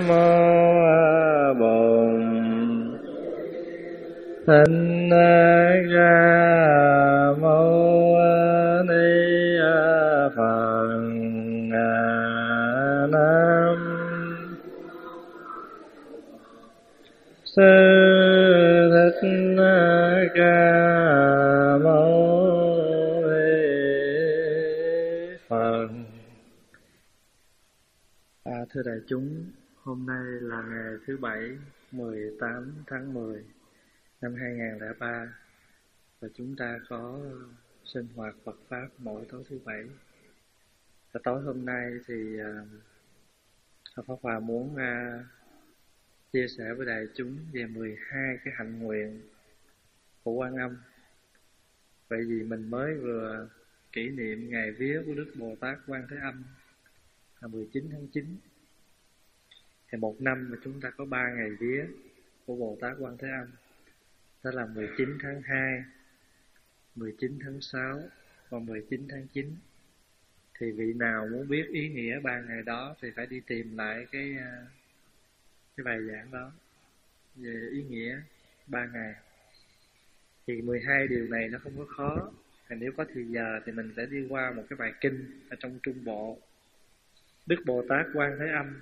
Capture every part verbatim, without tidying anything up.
mô Bổn Thích Ca Mâu Ni Phật. Nam Sư Thích Ca Mâu Ni Phật. À, thưa đại chúng, hôm nay là ngày thứ bảy, mười tám tháng mười năm hai nghìn không trăm lẻ ba, và chúng ta có sinh hoạt Phật pháp mỗi tối thứ bảy. Và tối hôm nay thì uh, Pháp Hòa muốn uh, chia sẻ với đại chúng về mười hai cái hạnh nguyện của Quan Âm. Vậy vì mình mới vừa kỷ niệm ngày vía của Đức Bồ Tát Quan Thế Âm là mười chín tháng chín. Thì một năm mà chúng ta có ba ngày vía của Bồ Tát Quan Thế Âm. Đó là mười chín tháng hai, mười chín tháng sáu và mười chín tháng chín. Thì vị nào muốn biết ý nghĩa ba ngày đó thì phải đi tìm lại cái cái bài giảng đó về ý nghĩa ba ngày. Thì mười hai điều này nó không có khó. Thì nếu có thời giờ thì mình sẽ đi qua một cái bài kinh ở trong Trung Bộ. Đức Bồ Tát Quan Thế Âm,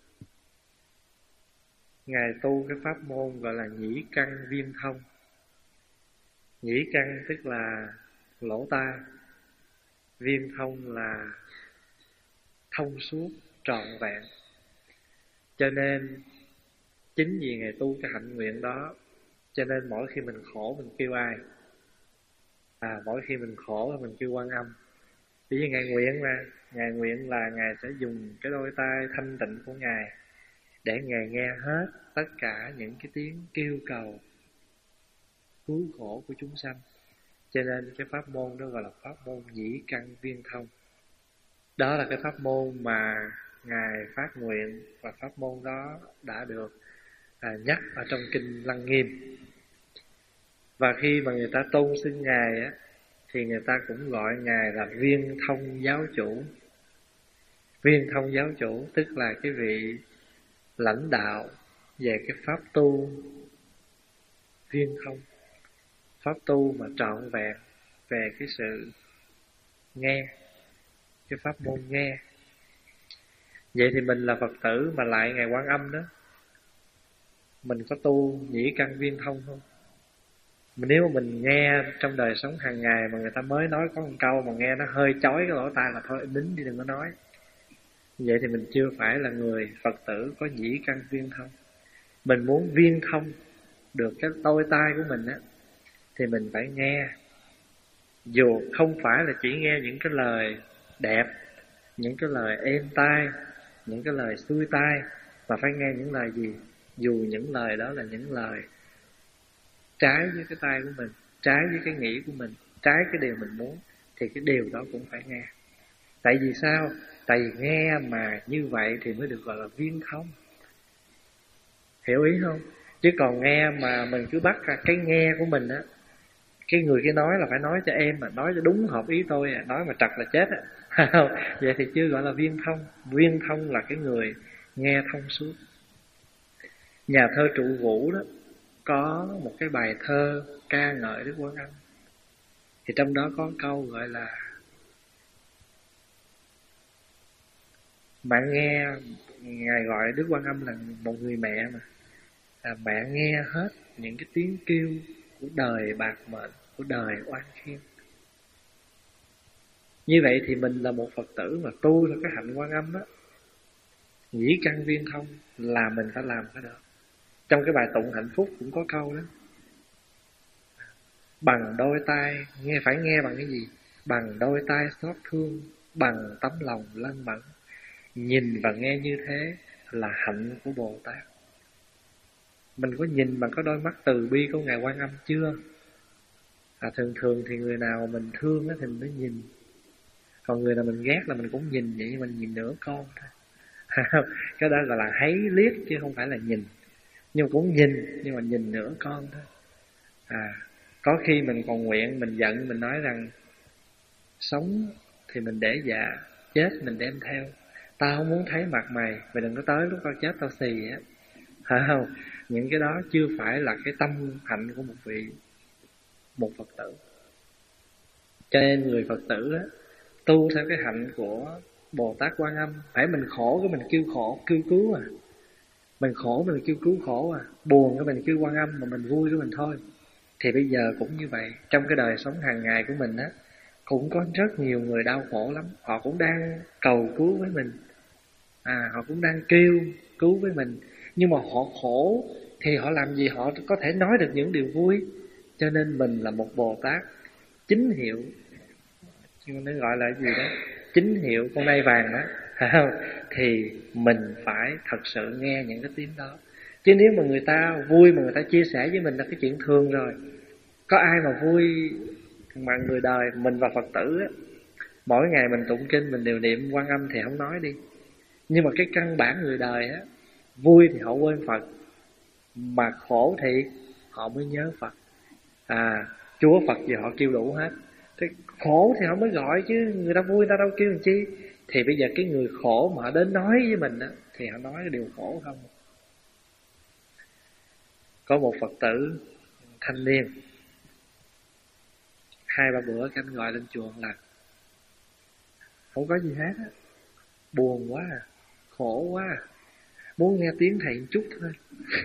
Ngài tu cái pháp môn gọi là nhĩ căn viêm thông. Nhĩ căn tức là lỗ tai, viêm thông là thông suốt, trọn vẹn. Cho nên chính vì Ngài tu cái hạnh nguyện đó, cho nên mỗi khi mình khổ mình kêu ai? À, mỗi khi mình khổ là mình kêu Quan Âm. Vì vì Ngài nguyện mà, Ngài nguyện là Ngài sẽ dùng cái đôi tai thanh tịnh của Ngài để Ngài nghe hết tất cả những cái tiếng kêu cầu cứu khổ của chúng sanh. Cho nên cái pháp môn đó gọi là pháp môn nhĩ căn viên thông. Đó là cái pháp môn mà Ngài phát nguyện, và pháp môn đó đã được à, nhắc ở trong kinh Lăng Nghiêm. Và khi mà người ta tôn xưng Ngài á, thì người ta cũng gọi Ngài là viên thông giáo chủ. Viên thông giáo chủ tức là cái vị lãnh đạo về cái pháp tu viên thông, pháp tu mà trọn vẹn về cái sự nghe, cái pháp môn nghe. Vậy thì mình là Phật tử mà lại Ngài Quan Âm đó, mình có tu nhĩ căn viên thông không? Nếu mà mình nghe trong đời sống hàng ngày mà người ta mới nói có một câu mà nghe nó hơi chói cái lỗ tai là thôi nín đi, đừng có nói. Vậy thì mình chưa phải là người Phật tử có nhĩ căn viên thông. Mình muốn viên thông được cái đôi tai của mình á, thì mình phải nghe. Dù không phải là chỉ nghe những cái lời đẹp, những cái lời êm tai, những cái lời xuôi tai, mà phải nghe những lời gì? Dù những lời đó là những lời trái với cái tai của mình, trái với cái nghĩ của mình, trái cái điều mình muốn, thì cái điều đó cũng phải nghe. Tại vì sao? Tại vì nghe mà như vậy thì mới được gọi là viên thông. Hiểu ý không? Chứ còn nghe mà mình cứ bắt ra cái nghe của mình á, cái người kia nói là phải nói cho em, mà nói cho đúng hợp ý tôi à, nói mà trật là chết á. Vậy thì chưa gọi là viên thông. Viên thông là cái người nghe thông suốt. Nhà thơ Trụ Vũ đó có một cái bài thơ ca ngợi Đức Quan Âm. Thì trong đó có câu gọi là: bạn nghe, Ngài gọi Đức Quan Âm là một người mẹ mà, à, mẹ nghe hết những cái tiếng kêu của đời bạc mệnh, của đời oan khiên. Như vậy thì mình là một Phật tử mà tu theo cái hạnh Quan Âm đó, nhĩ căn viên thông, là mình phải làm cái đó. Trong cái bài tụng hạnh phúc cũng có câu đó: bằng đôi tai, nghe phải nghe bằng cái gì? Bằng đôi tai xót thương, bằng tấm lòng lân mẫn. Nhìn và nghe như thế là hạnh của Bồ Tát. Mình có nhìn bằng có đôi mắt từ bi của Ngài Quan Âm chưa? À, thường thường thì người nào mình thương thì mình mới nhìn. Còn người nào mình ghét là mình cũng nhìn vậy, mình nhìn nửa con thôi. Cái đó gọi là thấy liếc chứ không phải là nhìn. Nhưng cũng nhìn, nhưng mà nhìn nửa con thôi. À, có khi mình còn nguyện, mình giận, mình nói rằng sống thì mình để dạ, chết mình đem theo. Tao không muốn thấy mặt mày, mày đừng có tới lúc tao chết tao xì á. Phải không? Những cái đó chưa phải là cái tâm hạnh của một vị một Phật tử. Cho nên người Phật tử á, tu theo cái hạnh của Bồ Tát Quan Âm. Phải mình khổ cái mình kêu khổ, kêu cứu à. Mình khổ mình kêu cứu khổ à. Buồn cái mình kêu Quan Âm, mà mình vui cái mình thôi. Thì bây giờ cũng như vậy. Trong cái đời sống hàng ngày của mình á, cũng có rất nhiều người đau khổ lắm. Họ cũng đang cầu cứu với mình, à, họ cũng đang kêu cứu với mình. Nhưng mà họ khổ thì họ làm gì họ có thể nói được những điều vui. Cho nên mình là một Bồ Tát chính hiệu, nó gọi là gì đó, chính hiệu con nai vàng đó, phải không? Thì mình phải thật sự nghe những cái tiếng đó. Chứ nếu mà người ta vui mà người ta chia sẻ với mình là cái chuyện thường rồi. Có ai mà vui mà người đời. Mình và Phật tử á, mỗi ngày mình tụng kinh, mình đều niệm Quan Âm thì không nói đi. Nhưng mà cái căn bản người đời á, vui thì họ quên Phật, mà khổ thì họ mới nhớ Phật. À, Chúa Phật gì họ kêu đủ hết. Thế khổ thì họ mới gọi chứ, người ta vui người ta đâu kêu làm chi. Thì bây giờ cái người khổ mà họ đến nói với mình á, thì họ nói cái điều khổ không. Có một Phật tử thanh niên, hai ba bữa cái anh gọi lên chùa là không có gì hết á, buồn quá à, khổ quá à, muốn nghe tiếng thầy một chút thôi.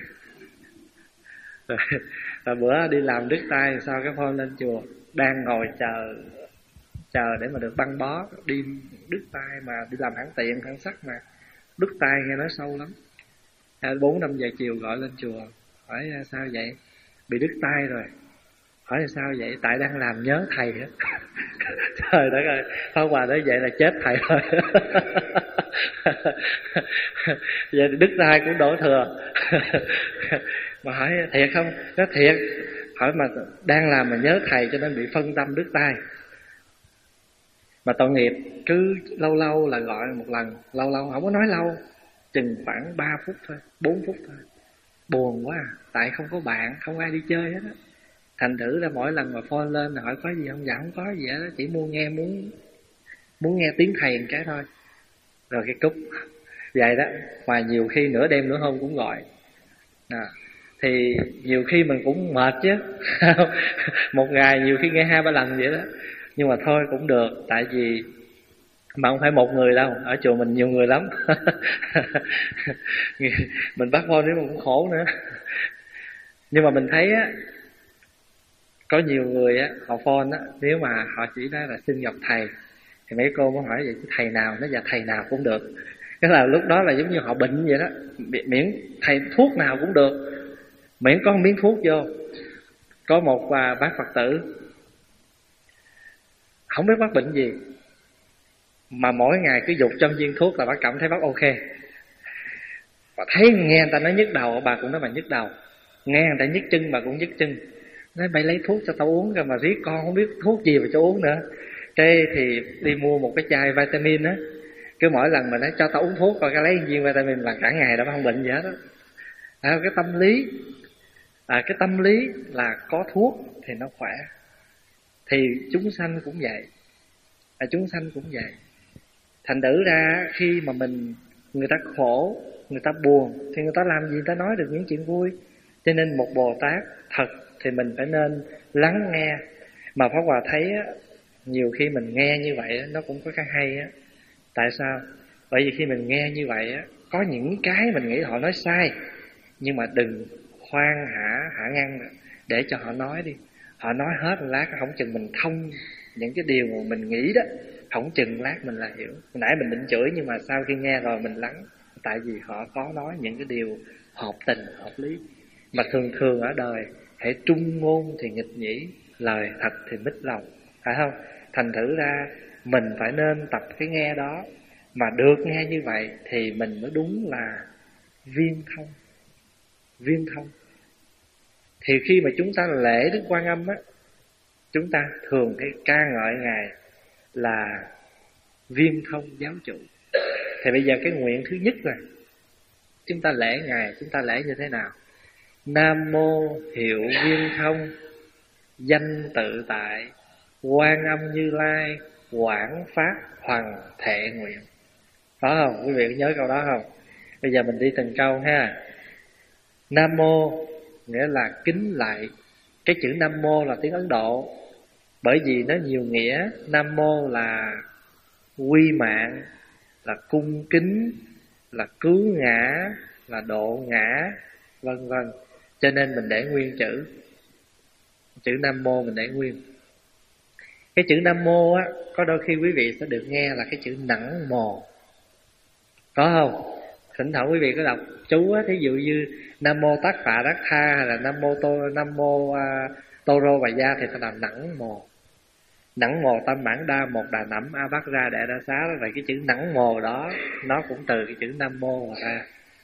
Rồi, rồi bữa đi làm đứt tay, sau cái phone lên chùa, đang ngồi chờ chờ để mà được băng bó, đi đứt tay mà đi làm hãng tiện hãng sắt mà đứt tay nghe nói sâu lắm. Bốn năm giờ chiều gọi lên chùa, hỏi sao vậy, bị đứt tay rồi. Hỏi sao vậy, tại đang làm nhớ thầy á. Trời đất ơi, Pháp Hòa nói vậy là chết thầy rồi. Vậy đứt tay cũng đổ thừa. Mà hỏi thiệt không? Nói thiệt. Hỏi mà đang làm mà nhớ thầy cho nên bị phân tâm đứt tay. Mà tội nghiệp cứ lâu lâu là gọi một lần, lâu lâu không có nói lâu, chừng khoảng ba phút thôi, bốn phút thôi. Buồn quá à, tại không có bạn, không ai đi chơi hết á. Thành thử ra mỗi lần mà phone lên hỏi có gì không, dạ không có gì hết đó, chỉ muốn nghe muốn muốn nghe tiếng thầy một cái thôi. Rồi cái cúp. Vậy đó, mà nhiều khi nửa đêm nửa hôm cũng gọi. À, thì nhiều khi mình cũng mệt chứ. Một ngày nhiều khi nghe hai ba lần vậy đó. Nhưng mà thôi cũng được, tại vì mà không phải một người đâu, ở chùa mình nhiều người lắm. Mình bắt phone nếu mà cũng khổ nữa. Nhưng mà mình thấy á, có nhiều người á, họ phone á, nếu mà họ chỉ nói là xin gặp thầy, thì mấy cô mới hỏi vậy chứ thầy nào, nó dạ thầy nào cũng được. Cái là lúc đó là giống như họ bệnh vậy đó, miễn thầy thuốc nào cũng được, miễn có một miếng thuốc vô. Có một à, bác Phật tử không biết bác bệnh gì, mà mỗi ngày cứ dục trong viên thuốc là bác cảm thấy bác ok. Bà thấy nghe người ta nói nhức đầu, bà cũng nói bà nhức đầu. Nghe người ta nhức chân, bà cũng nhức chân. Nói mày lấy thuốc cho tao uống rồi mà riết con không biết thuốc gì mà cho uống nữa. Cái thì đi mua một cái chai vitamin á, cứ mỗi lần mà nói cho tao uống thuốc rồi cái lấy viên vitamin là cả ngày đó không bệnh gì hết đó. À, cái tâm lý à, cái tâm lý là có thuốc thì nó khỏe. Thì chúng sanh cũng vậy, à, chúng sanh cũng vậy. Thành thử ra khi mà mình người ta khổ, người ta buồn thì người ta làm gì người ta nói được những chuyện vui. Cho nên một Bồ Tát thật thì mình phải nên lắng nghe. Mà Pháp Hòa thấy á, nhiều khi mình nghe như vậy á, nó cũng có cái hay á. Tại sao? Bởi vì khi mình nghe như vậy á, có những cái mình nghĩ họ nói sai, nhưng mà đừng khoan hả hả ngăn để cho họ nói đi. Họ nói hết lát không chừng mình thông những cái điều mà mình nghĩ đó, không chừng lát mình là hiểu. Hồi nãy mình định chửi nhưng mà sau khi nghe rồi mình lắng. Tại vì họ có nói những cái điều hợp tình, hợp lý. Mà thường thường ở đời, hễ trung ngôn thì nghịch nhĩ, lời thật thì mít lòng, phải không? Thành thử ra mình phải nên tập cái nghe đó. Mà được nghe như vậy thì mình mới đúng là viên thông. Viên thông. Thì khi mà chúng ta lễ Đức Quan Âm á, chúng ta thường cái ca ngợi Ngài là viên thông giáo chủ. Thì bây giờ cái nguyện thứ nhất là chúng ta lễ Ngài, chúng ta lễ như thế nào? Nam mô hiệu viên thông, danh tự tại, Quan Âm Như Lai, quảng pháp hoằng thệ nguyện. Có không? Quý vị có nhớ câu đó không? Bây giờ mình đi từng câu ha. Nam mô nghĩa là kính lạy. Cái chữ Nam mô là tiếng Ấn Độ, bởi vì nó nhiều nghĩa. Nam mô là quy mạng, là cung kính, là cứu ngã, là độ ngã, vân vân. Cho nên mình để nguyên chữ. Chữ Nam mô mình để nguyên. Cái chữ Nam mô á, có đôi khi quý vị sẽ được nghe là cái chữ nẵng mồ. Có không? Thỉnh thoảng quý vị có đọc chú á, thí dụ như Nam mô Tát Phạ Đắc Tha hay là Nam mô Tô Nam mô uh, Tô Rô Bà Gia thì ta là nẵng mồ. Nẵng mồ tâm mãn đa một đà nẵm a bát ra đệ đa xá đó. Vậy cái chữ nẵng mồ đó nó cũng từ cái chữ Nam mô mà ra.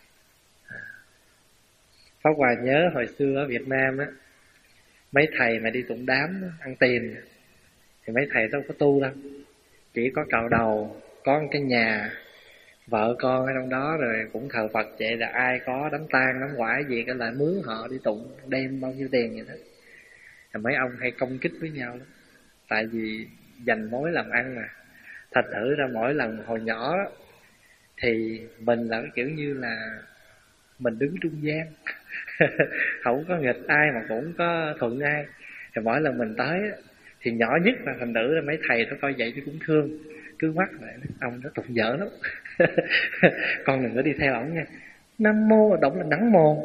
Pháp Hòa nhớ hồi xưa ở Việt Nam á, mấy thầy mà đi tụng đám ăn tiền thì mấy thầy đâu có tu đâu, chỉ có cạo đầu, có một cái nhà, vợ con ở trong đó, rồi cũng thờ Phật vậy. Là ai có đám tang đám quả gì cái lại mướn họ đi tụng, đem bao nhiêu tiền vậy đó. Rồi mấy ông hay công kích với nhau lắm, tại vì dành mối làm ăn mà. Thật thử ra mỗi lần hồi nhỏ đó, thì mình là cái kiểu như là mình đứng trung gian không có nghịch ai mà cũng có thuận ai. Thì mỗi lần mình tới thì nhỏ nhất là thành nữ là mấy thầy nó coi vậy chứ cũng thương, cứ mắt lại ông nó tụng dở lắm con đừng có đi theo ổng nha. Nam mô động là nắng mồ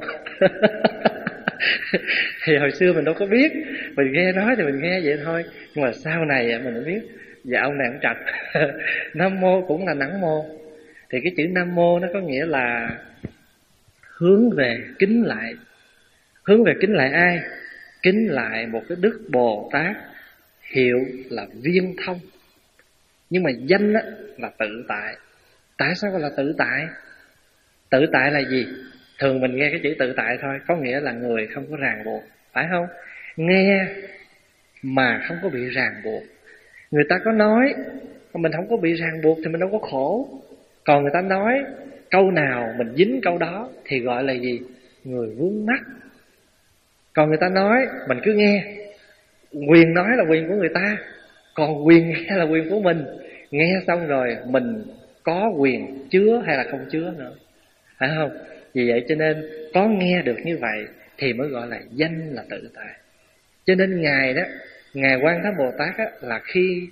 thì hồi xưa mình đâu có biết, mình nghe nói thì mình nghe vậy thôi, nhưng mà sau này mình mới biết dạ ông này ông trật Nam mô cũng là nắng mô. Thì cái chữ Nam mô nó có nghĩa là hướng về kính lại. Hướng về kính lại ai? Kính lại một cái Đức Bồ Tát, hiệu là Viên Thông, nhưng mà danh á, là tự tại. Tại sao gọi là tự tại? Tự tại là gì? Thường mình nghe cái chữ tự tại thôi, có nghĩa là người không có ràng buộc, phải không? Nghe mà không có bị ràng buộc. Người ta có nói mà mình không có bị ràng buộc thì mình đâu có khổ. Còn người ta nói câu nào mình dính câu đó thì gọi là gì? Người vướng mắc. Còn người ta nói mình cứ nghe, quyền nói là quyền của người ta, còn quyền nghe là quyền của mình. Nghe xong rồi mình có quyền chứa hay là không chứa nữa, phải không? Vì vậy cho nên có nghe được như vậy thì mới gọi là danh là tự tại. Cho nên Ngài đó, Ngài Quan Thế Bồ Tát á, là khi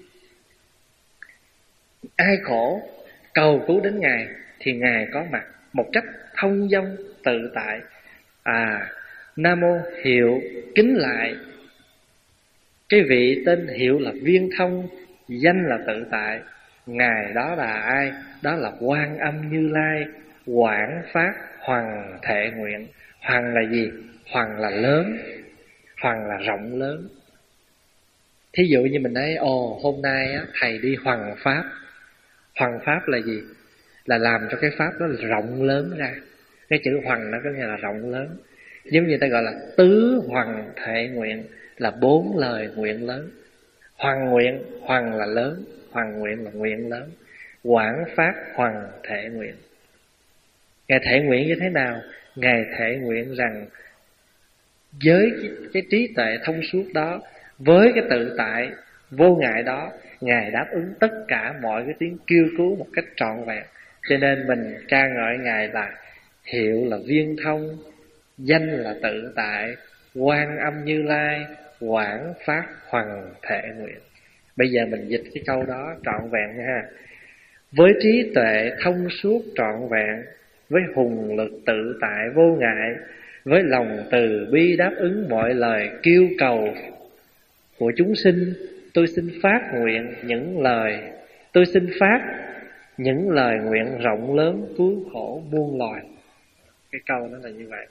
ai khổ cầu cứu đến Ngài thì Ngài có mặt một cách thông dong tự tại. À, Nam mô hiệu kính lại. Cái vị tên hiệu là Viên Thông, danh là tự tại. Ngài đó là ai? Đó là Quan Âm Như Lai, quảng phát hoằng thệ nguyện. Hoằng là gì? Hoằng là lớn, hoằng là rộng lớn. Thí dụ như mình nói ồ hôm nay á, thầy đi hoằng pháp. Hoằng pháp là gì? Là làm cho cái pháp đó rộng lớn ra. Cái chữ hoằng nó có nghĩa là rộng lớn. Giống như ta gọi là tứ hoằng thệ nguyện, là bốn lời nguyện lớn. Hoằng nguyện, hoằng là lớn, hoằng nguyện là nguyện lớn. Quảng phát hoằng thệ nguyện. Ngài thệ nguyện như thế nào? Ngài thệ nguyện rằng với cái, cái trí tuệ thông suốt đó, với cái tự tại vô ngại đó, Ngài đáp ứng tất cả mọi cái tiếng kêu cứu một cách trọn vẹn. Cho nên mình ca ngợi Ngài là hiệu là Viên Thông, danh là tự tại, Quan Âm Như Lai, quảng phát hoằng thệ nguyện. Bây giờ mình dịch cái câu đó trọn vẹn nha ha. Với trí tuệ thông suốt trọn vẹn, với hùng lực tự tại vô ngại, với lòng từ bi đáp ứng mọi lời kêu cầu của chúng sinh, tôi xin phát nguyện những lời, tôi xin phát những lời nguyện rộng lớn cứu khổ muôn loài. Cái câu đó là như vậy.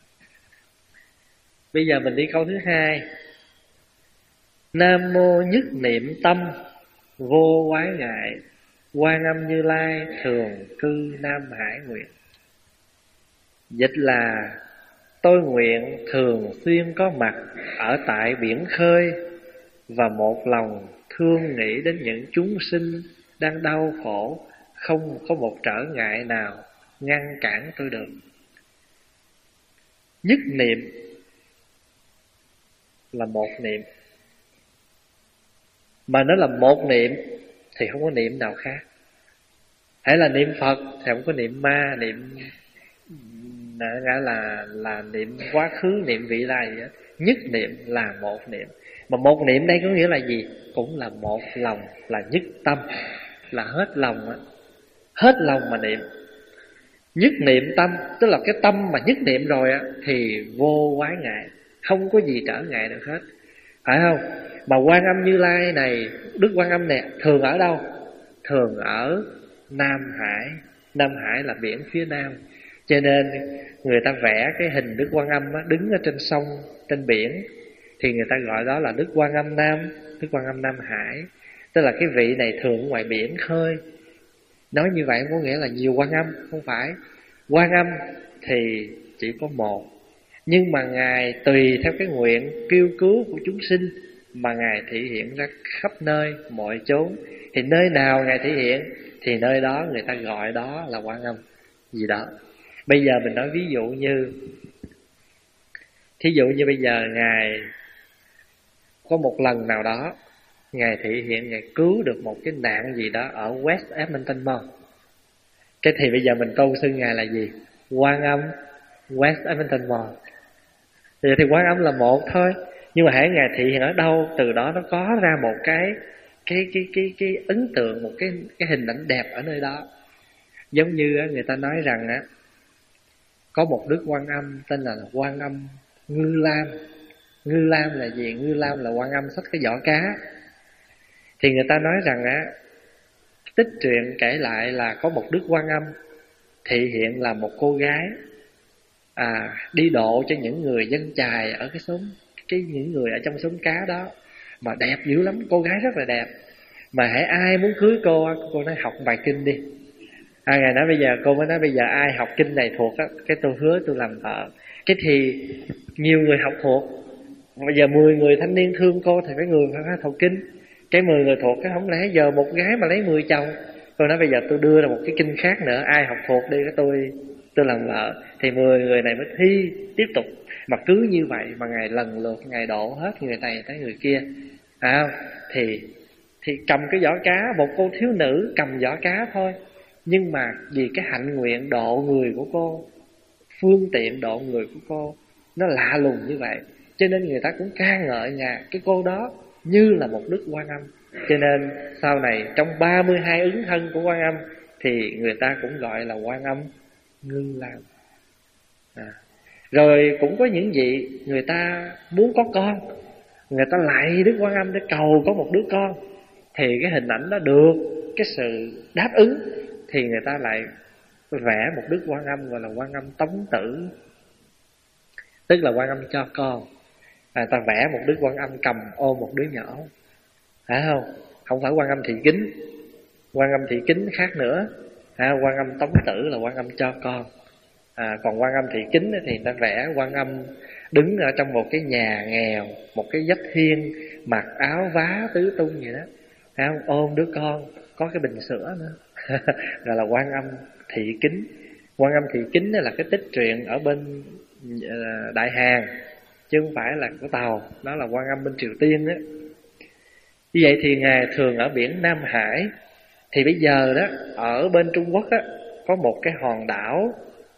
Bây giờ mình đi câu thứ hai. Nam mô nhất niệm tâm, vô quái ngại, Quan Âm Như Lai thường cư Nam Hải nguyện. Dịch là tôi nguyện thường xuyên có mặt ở tại biển khơi, và một lòng thương nghĩ đến những chúng sinh đang đau khổ, không có một trở ngại nào ngăn cản tôi được. Nhất niệm là một niệm, mà nó là một niệm thì không có niệm nào khác. Hễ là niệm Phật thì không có niệm ma, niệm nghĩa là là niệm quá khứ, niệm vị lai gì đó. Nhất niệm là một niệm. Mà một niệm đây có nghĩa là gì? Cũng là một lòng, là nhất tâm, là hết lòng á, hết lòng mà niệm. Nhất niệm tâm, tức là cái tâm mà nhất niệm rồi á thì vô quái ngại, không có gì trở ngại được hết, phải không? Mà Quan Âm Như Lai này, Đức Quan Âm này thường ở đâu? Thường ở Nam Hải. Nam Hải là biển phía nam, cho nên người ta vẽ cái hình Đức Quan Âm á, đứng ở trên sông, trên biển, thì người ta gọi đó là Đức Quan Âm Nam, Đức Quan Âm Nam Hải. Tức là cái vị này thường ở ngoài biển khơi. Nói như vậy không có nghĩa là nhiều Quan Âm, không phải. Quan Âm thì chỉ có một, nhưng mà Ngài tùy theo cái nguyện kêu cứu của chúng sinh mà Ngài thể hiện ra khắp nơi, mọi chốn. Thì nơi nào Ngài thể hiện thì nơi đó người ta gọi đó là Quan Âm gì đó. Bây giờ mình nói ví dụ như, thí dụ như bây giờ Ngài có một lần nào đó Ngài thể hiện Ngài cứu được một cái nạn gì đó ở West Edmonton Mall. Cái thì bây giờ mình tôn xưng Ngài là gì? Quan Âm West Edmonton Mall. Vậy thì Quan Âm là một thôi, nhưng mà hãy Ngài thể hiện ở đâu, từ đó nó có ra một cái cái cái cái cái ấn tượng, một cái cái hình ảnh đẹp ở nơi đó. Giống như người ta nói rằng á, có một Đức Quan Âm tên là Quan Âm Ngư Lam. Ngư Lam là gì? Ngư Lam là Quan Âm xách cái giỏ cá. Thì người ta nói rằng á, tích truyện kể lại là có một Đức Quan Âm thị hiện là một cô gái à, đi độ cho những người dân chài ở cái xóm, cái những người ở trong xóm cá đó, mà đẹp dữ lắm, cô gái rất là đẹp. Mà hãy ai muốn cưới cô, cô nói học bài kinh đi. À, Ngài nói bây giờ, cô mới nói bây giờ ai học kinh này thuộc á, cái tôi hứa tôi làm vợ. Cái thì nhiều người học thuộc. Bây giờ mười người thanh niên thương cô thì phải người phải học kinh. Cái mười người thuộc, cái không lẽ giờ một gái mà lấy mười chồng. Tôi nói bây giờ tôi đưa ra một cái kinh khác nữa, ai học thuộc đi, cái tôi tôi làm vợ. Thì mười người này mới thi tiếp tục. Mà cứ như vậy mà Ngài lần lượt Ngài độ hết người này tới người kia. À, thì thì cầm cái giỏ cá, một cô thiếu nữ cầm giỏ cá thôi, nhưng mà vì cái hạnh nguyện độ người của cô, phương tiện độ người của cô nó lạ lùng như vậy, cho nên người ta cũng ca ngợi nhà cái cô đó như là một Đức Quan Âm. Cho nên sau này trong ba mươi hai ứng thân của Quan Âm thì người ta cũng gọi là Quan Âm Ngư Lam. À. Rồi cũng có những vị người ta muốn có con, người ta lạy Đức Quan Âm để cầu có một đứa con, thì cái hình ảnh đó được cái sự đáp ứng, thì người ta lại vẽ một Đức Quan Âm gọi là Quan Âm Tống Tử, tức là Quan Âm cho con. À, ta vẽ một Đức Quan Âm cầm ôm một đứa nhỏ, phải không? Không phải Quan Âm Thị Kính. Quan Âm Thị Kính khác nữa. À, Quan Âm Tống Tử là Quan Âm cho con. À, còn Quan Âm Thị Kính thì ta vẽ Quan Âm đứng ở trong một cái nhà nghèo, một cái vách hiên, mặc áo vá tứ tung vậy đó, phải không? Ôm đứa con, có cái bình sữa nữa. Gọi là Quan Âm Thị Kính. Quan Âm Thị Kính là cái tích truyện ở bên Đại Hàn, chứ không phải là của Tàu. Đó là Quan Âm bên Triều Tiên đó. Như vậy thì Ngài thường ở biển Nam Hải. Thì bây giờ đó, ở bên Trung Quốc đó, có một cái hòn đảo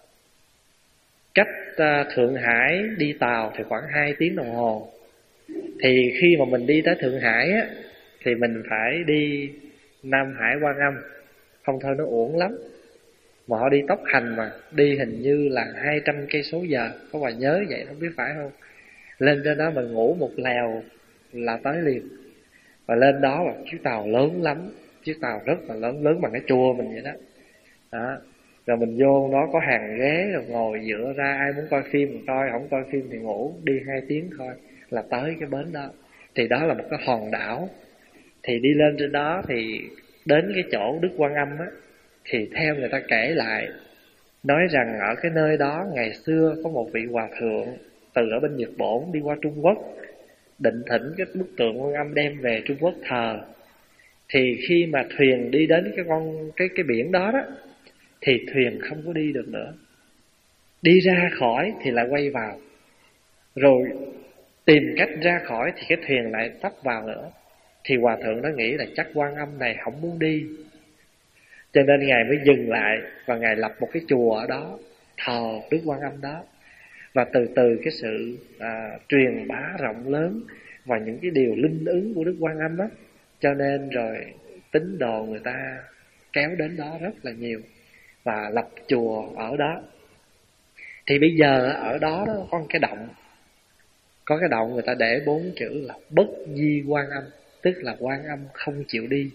cách Thượng Hải đi tàu thì khoảng hai tiếng đồng hồ. Thì khi mà mình đi tới Thượng Hải á, thì mình phải đi Nam Hải Quan Âm, không thôi nó uổng lắm. Mà họ đi tốc hành mà, đi hình như là hai trăm cây số giờ. Có bà nhớ vậy không biết phải không? Lên trên đó mình ngủ một lèo là tới liền. Và lên đó là chiếc tàu lớn lắm, chiếc tàu rất là lớn, lớn bằng cái chùa mình vậy đó. Đó. Rồi mình vô đó có hàng ghế, rồi ngồi dựa ra, ai muốn coi phim thì coi, không coi phim thì ngủ, đi hai tiếng thôi là tới cái bến đó. Thì đó là một cái hòn đảo. Thì đi lên trên đó thì đến cái chỗ Đức Quan Âm á, thì theo người ta kể lại, nói rằng ở cái nơi đó ngày xưa có một vị hòa thượng từ ở bên Nhật Bổn đi qua Trung Quốc, định thỉnh cái bức tượng Quan Âm đem về Trung Quốc thờ. Thì khi mà thuyền đi đến cái con cái cái biển đó đó, thì thuyền không có đi được nữa. Đi ra khỏi thì lại quay vào, rồi tìm cách ra khỏi thì cái thuyền lại tấp vào nữa. Thì hòa thượng đó nghĩ là chắc Quan Âm này không muốn đi, Cho nên Ngài mới dừng lại và Ngài lập một cái chùa ở đó, thờ Đức Quan Âm đó. Và từ từ cái sự à, truyền bá rộng lớn và những cái điều linh ứng của Đức Quan Âm á, cho nên rồi tín đồ người ta kéo đến đó rất là nhiều và lập chùa ở đó. Thì bây giờ ở đó, đó có một cái động, có cái động người ta để bốn chữ là Bất Di Quan Âm, tức là Quan Âm không chịu đi.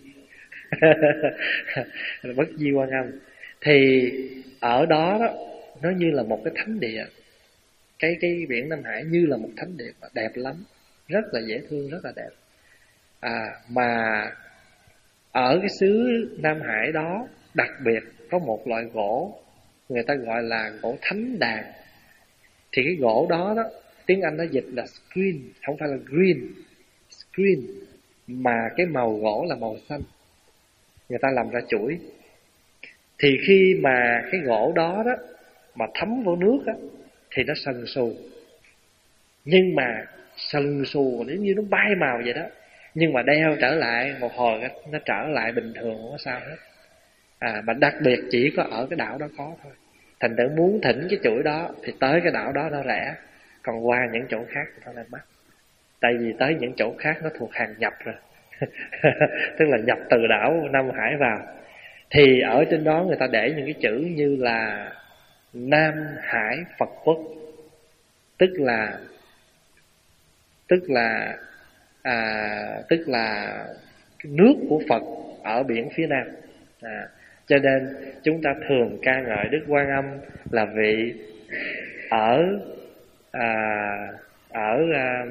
Bất Di Quan Âm. Thì ở đó, đó nó như là một cái thánh địa. Cái cái biển Nam Hải như là một thánh địa đẹp lắm, rất là dễ thương, rất là đẹp. À, mà ở cái xứ Nam Hải đó đặc biệt có một loại gỗ người ta gọi là gỗ thánh đàn. Thì cái gỗ đó đó, tiếng Anh nó dịch là screen, không phải là green, screen, mà cái màu gỗ là màu xanh. Người ta làm ra chuỗi. Thì khi mà cái gỗ đó đó mà thấm vô nước á, thì nó sần sù. Nhưng mà sần sù nếu như nó bay màu vậy đó. Nhưng mà đeo trở lại một hồi nó trở lại bình thường, không có sao hết. À, mà đặc biệt chỉ có ở cái đảo đó có thôi. Thành thử muốn thỉnh cái chuỗi đó thì tới cái đảo đó nó rẻ, còn qua những chỗ khác thì nó lại mắc. Tại vì tới những chỗ khác nó thuộc hàng nhập rồi. Tức là nhập từ đảo Nam Hải vào. Thì ở trên đó người ta để những cái chữ như là Nam Hải Phật Quốc, tức là tức là à, tức là nước của Phật ở biển phía Nam. À, cho nên chúng ta thường ca ngợi Đức Quan Âm là vị ở à, ở à,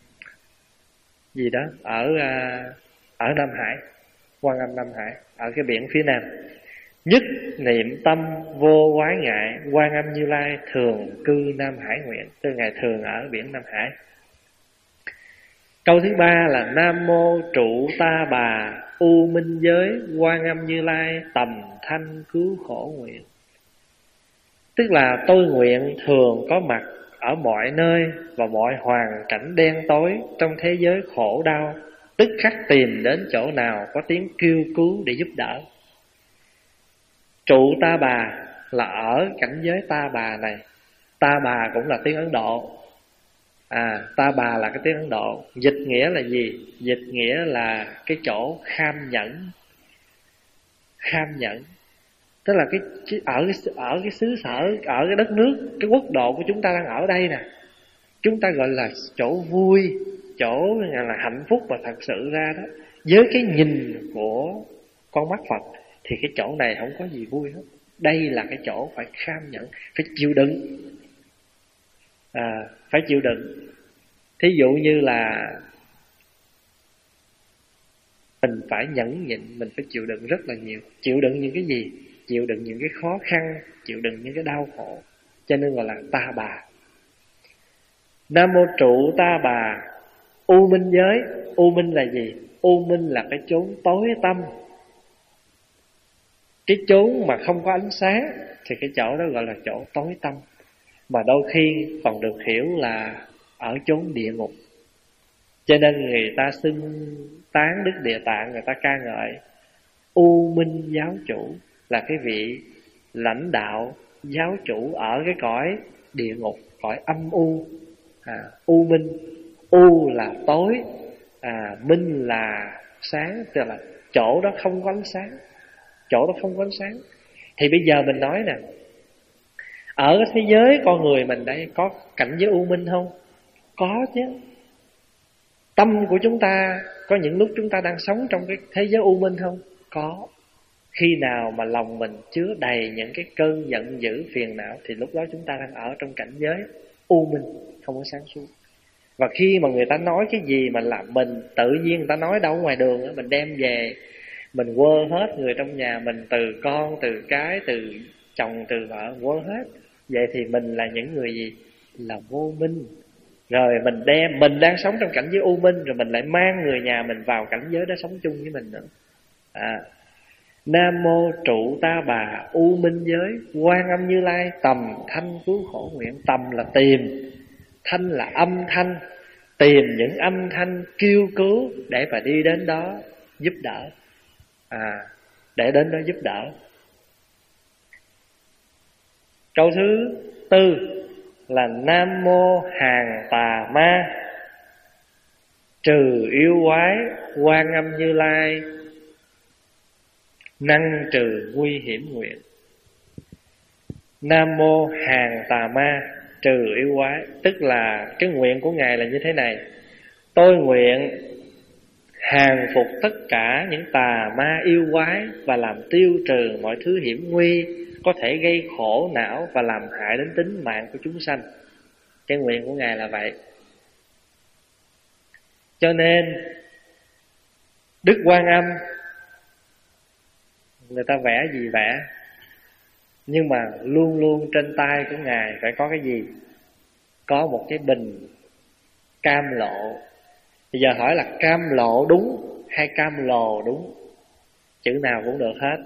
gì đó ở à, ở Nam Hải, Quan Âm Nam Hải ở cái biển phía Nam. Nhất niệm tâm vô quái ngại, Quan Âm Như Lai thường cư Nam Hải nguyện, tức Ngài thường ở biển Nam Hải. Câu thứ ba là Nam mô trụ ta bà, u minh giới, Quan Âm Như Lai tầm thanh cứu khổ nguyện. Tức là tôi nguyện thường có mặt ở mọi nơi và mọi hoàn cảnh đen tối trong thế giới khổ đau, tức khắc tìm đến chỗ nào có tiếng kêu cứu để giúp đỡ. Trụ ta bà là ở cảnh giới ta bà này. Ta bà cũng là tiếng Ấn Độ. À, ta bà là cái tiếng Ấn Độ. Dịch nghĩa là gì? Dịch nghĩa là cái chỗ kham nhẫn. Kham nhẫn tức là cái ở cái ở cái xứ sở, ở cái đất nước, cái quốc độ của chúng ta đang ở đây nè, chúng ta gọi là chỗ vui, chỗ là hạnh phúc. Và thật sự ra đó, với cái nhìn của con mắt Phật thì cái chỗ này không có gì vui hết. Đây là cái chỗ phải kham nhẫn, phải chịu đựng, à, phải chịu đựng. Thí dụ như là mình phải nhẫn nhịn, mình phải chịu đựng rất là nhiều. Chịu đựng những cái gì? Chịu đựng những cái khó khăn, chịu đựng những cái đau khổ. Cho nên gọi là ta bà. Nam mô trụ ta bà, u minh giới. U minh là gì? U minh là cái chốn tối tăm, cái chốn mà không có ánh sáng, thì cái chỗ đó gọi là chỗ tối tăm. Mà đôi khi còn được hiểu là ở chốn địa ngục. Cho nên người ta xưng tán Đức Địa Tạng, người ta ca ngợi U Minh giáo chủ là cái vị lãnh đạo giáo chủ ở cái cõi địa ngục, cõi âm u. à, U Minh, U là tối, à, Minh là sáng, tức là chỗ đó không có ánh sáng, chỗ đó không có ánh sáng. Thì bây giờ mình nói nè, ở cái thế giới con người mình đây có cảnh giới U Minh không? Có chứ. Tâm của chúng ta có những lúc chúng ta đang sống trong cái thế giới U Minh không? Có. Khi nào mà lòng mình chứa đầy những cái cơn giận dữ phiền não thì lúc đó chúng ta đang ở trong cảnh giới U Minh, không có sáng suốt. Và khi mà người ta nói cái gì mà làm mình tự nhiên, người ta nói đâu ngoài đường, mình đem về, mình quơ hết người trong nhà mình, từ con, từ cái, từ chồng, từ vợ, quơ hết. Vậy thì mình là những người gì? Là vô minh. Rồi mình đem, mình đang sống trong cảnh giới u minh, rồi mình lại mang người nhà mình vào cảnh giới đó sống chung với mình nữa. à, Nam mô trụ ta bà, u minh giới, Quan Âm Như Lai tầm thanh cứu khổ nguyện. Tầm là tìm, thanh là âm thanh, tìm những âm thanh kêu cứu để mà đi đến đó giúp đỡ. à, để đến đó giúp đỡ. Câu thứ tư là Nam Mô Hàng Tà Ma trừ yêu quái Quan Âm Như Lai năng trừ nguy hiểm nguyện. Nam Mô Hàng Tà Ma trừ yêu quái, tức là cái nguyện của Ngài là như thế này: tôi nguyện hàng phục tất cả những tà ma yêu quái và làm tiêu trừ mọi thứ hiểm nguy có thể gây khổ não và làm hại đến tính mạng của chúng sanh. Cái nguyện của Ngài là vậy. Cho nên Đức Quan Âm, người ta vẽ gì vẽ, nhưng mà luôn luôn trên tay của Ngài phải có cái gì? Có một cái bình cam lộ. Bây giờ hỏi là cam lộ đúng hay cam lồ đúng? Chữ nào cũng được hết.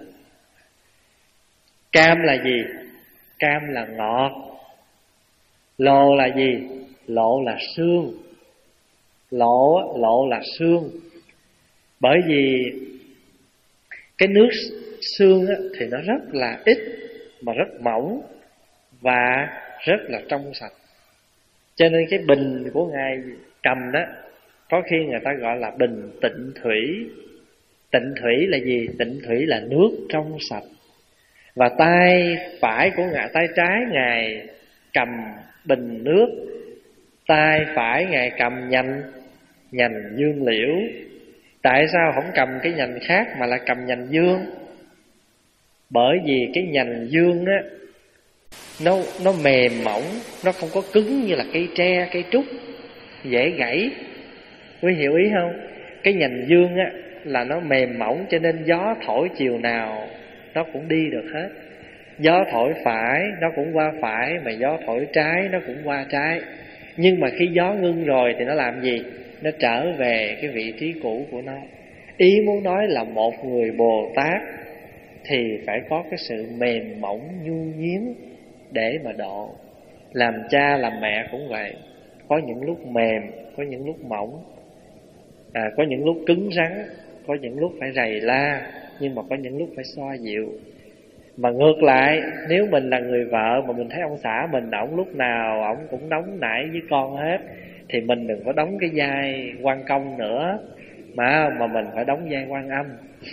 Cam là gì? Cam là ngọt. Lồ là gì? Lộ là xương. Lộ, lộ là xương. Bởi vì cái nước xương thì nó rất là ít mà rất mỏng và rất là trong sạch. Cho nên cái bình của Ngài cầm đó, có khi người ta gọi là bình tịnh thủy. Tịnh thủy là gì? Tịnh thủy là nước trong sạch. Và tay phải của Ngài, tay trái Ngài cầm bình nước, tay phải Ngài cầm nhành, nhành dương liễu. Tại sao không cầm cái nhành khác mà lại cầm nhành dương? Bởi vì cái nhành dương á, Nó, nó mềm mỏng, nó không có cứng như là cây tre, cây trúc, dễ gãy. Quý hiểu ý không? Cái nhành dương á là nó mềm mỏng, cho nên gió thổi chiều nào nó cũng đi được hết. Gió thổi phải nó cũng qua phải, mà gió thổi trái nó cũng qua trái. Nhưng mà khi gió ngưng rồi thì nó làm gì? Nó trở về cái vị trí cũ của nó. Ý muốn nói là một người Bồ Tát thì phải có cái sự mềm mỏng nhu nhuyếm để mà độ. Làm cha làm mẹ cũng vậy. Có những lúc mềm, có những lúc mỏng, à, có những lúc cứng rắn, có những lúc phải rầy la, nhưng mà có những lúc phải xoa dịu. Mà ngược lại, nếu mình là người vợ mà mình thấy ông xã mình, ổng lúc nào ổng cũng nóng nảy với con hết, thì mình đừng có đóng cái vai quan công nữa, mà mà mình phải đóng vai Quan Âm.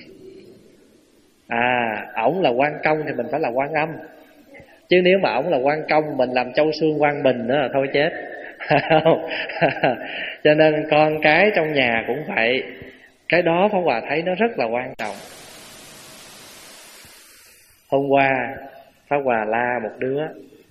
À, ổng là quan công thì mình phải là Quan Âm. Chứ nếu mà ổng là quan công, mình làm Châu Xương Quang Bình nữa là thôi chết. Cho nên con cái trong nhà cũng vậy. Cái đó Pháp Hòa thấy nó rất là quan trọng. Hôm qua Pháp Hòa la một đứa,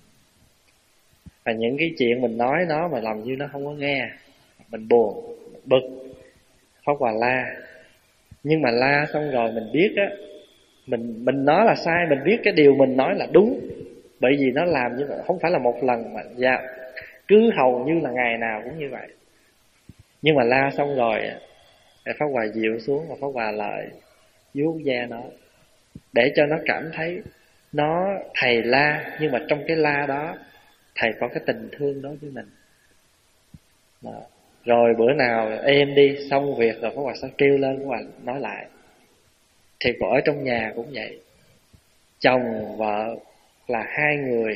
và những cái chuyện mình nói nó mà làm như nó không có nghe, mình buồn, mình bực. Pháp Hòa la. Nhưng mà la xong rồi mình biết á, Mình mình nói là sai, mình biết cái điều mình nói là đúng. Bởi vì nó làm như vậy, không phải là một lần mà dạ, cứ hầu như là ngày nào cũng như vậy. Nhưng mà la xong rồi, Pháp Hòa dịu xuống và Pháp Hòa lại vuốt ve nó, để cho nó cảm thấy nó thầy la, nhưng mà trong cái la đó thầy có cái tình thương đối với mình. Đó. Rồi bữa nào em đi xong việc rồi Pháp Hòa sẽ kêu lên, Pháp Hòa nói lại. Thì ở trong nhà cũng vậy. Chồng vợ là hai người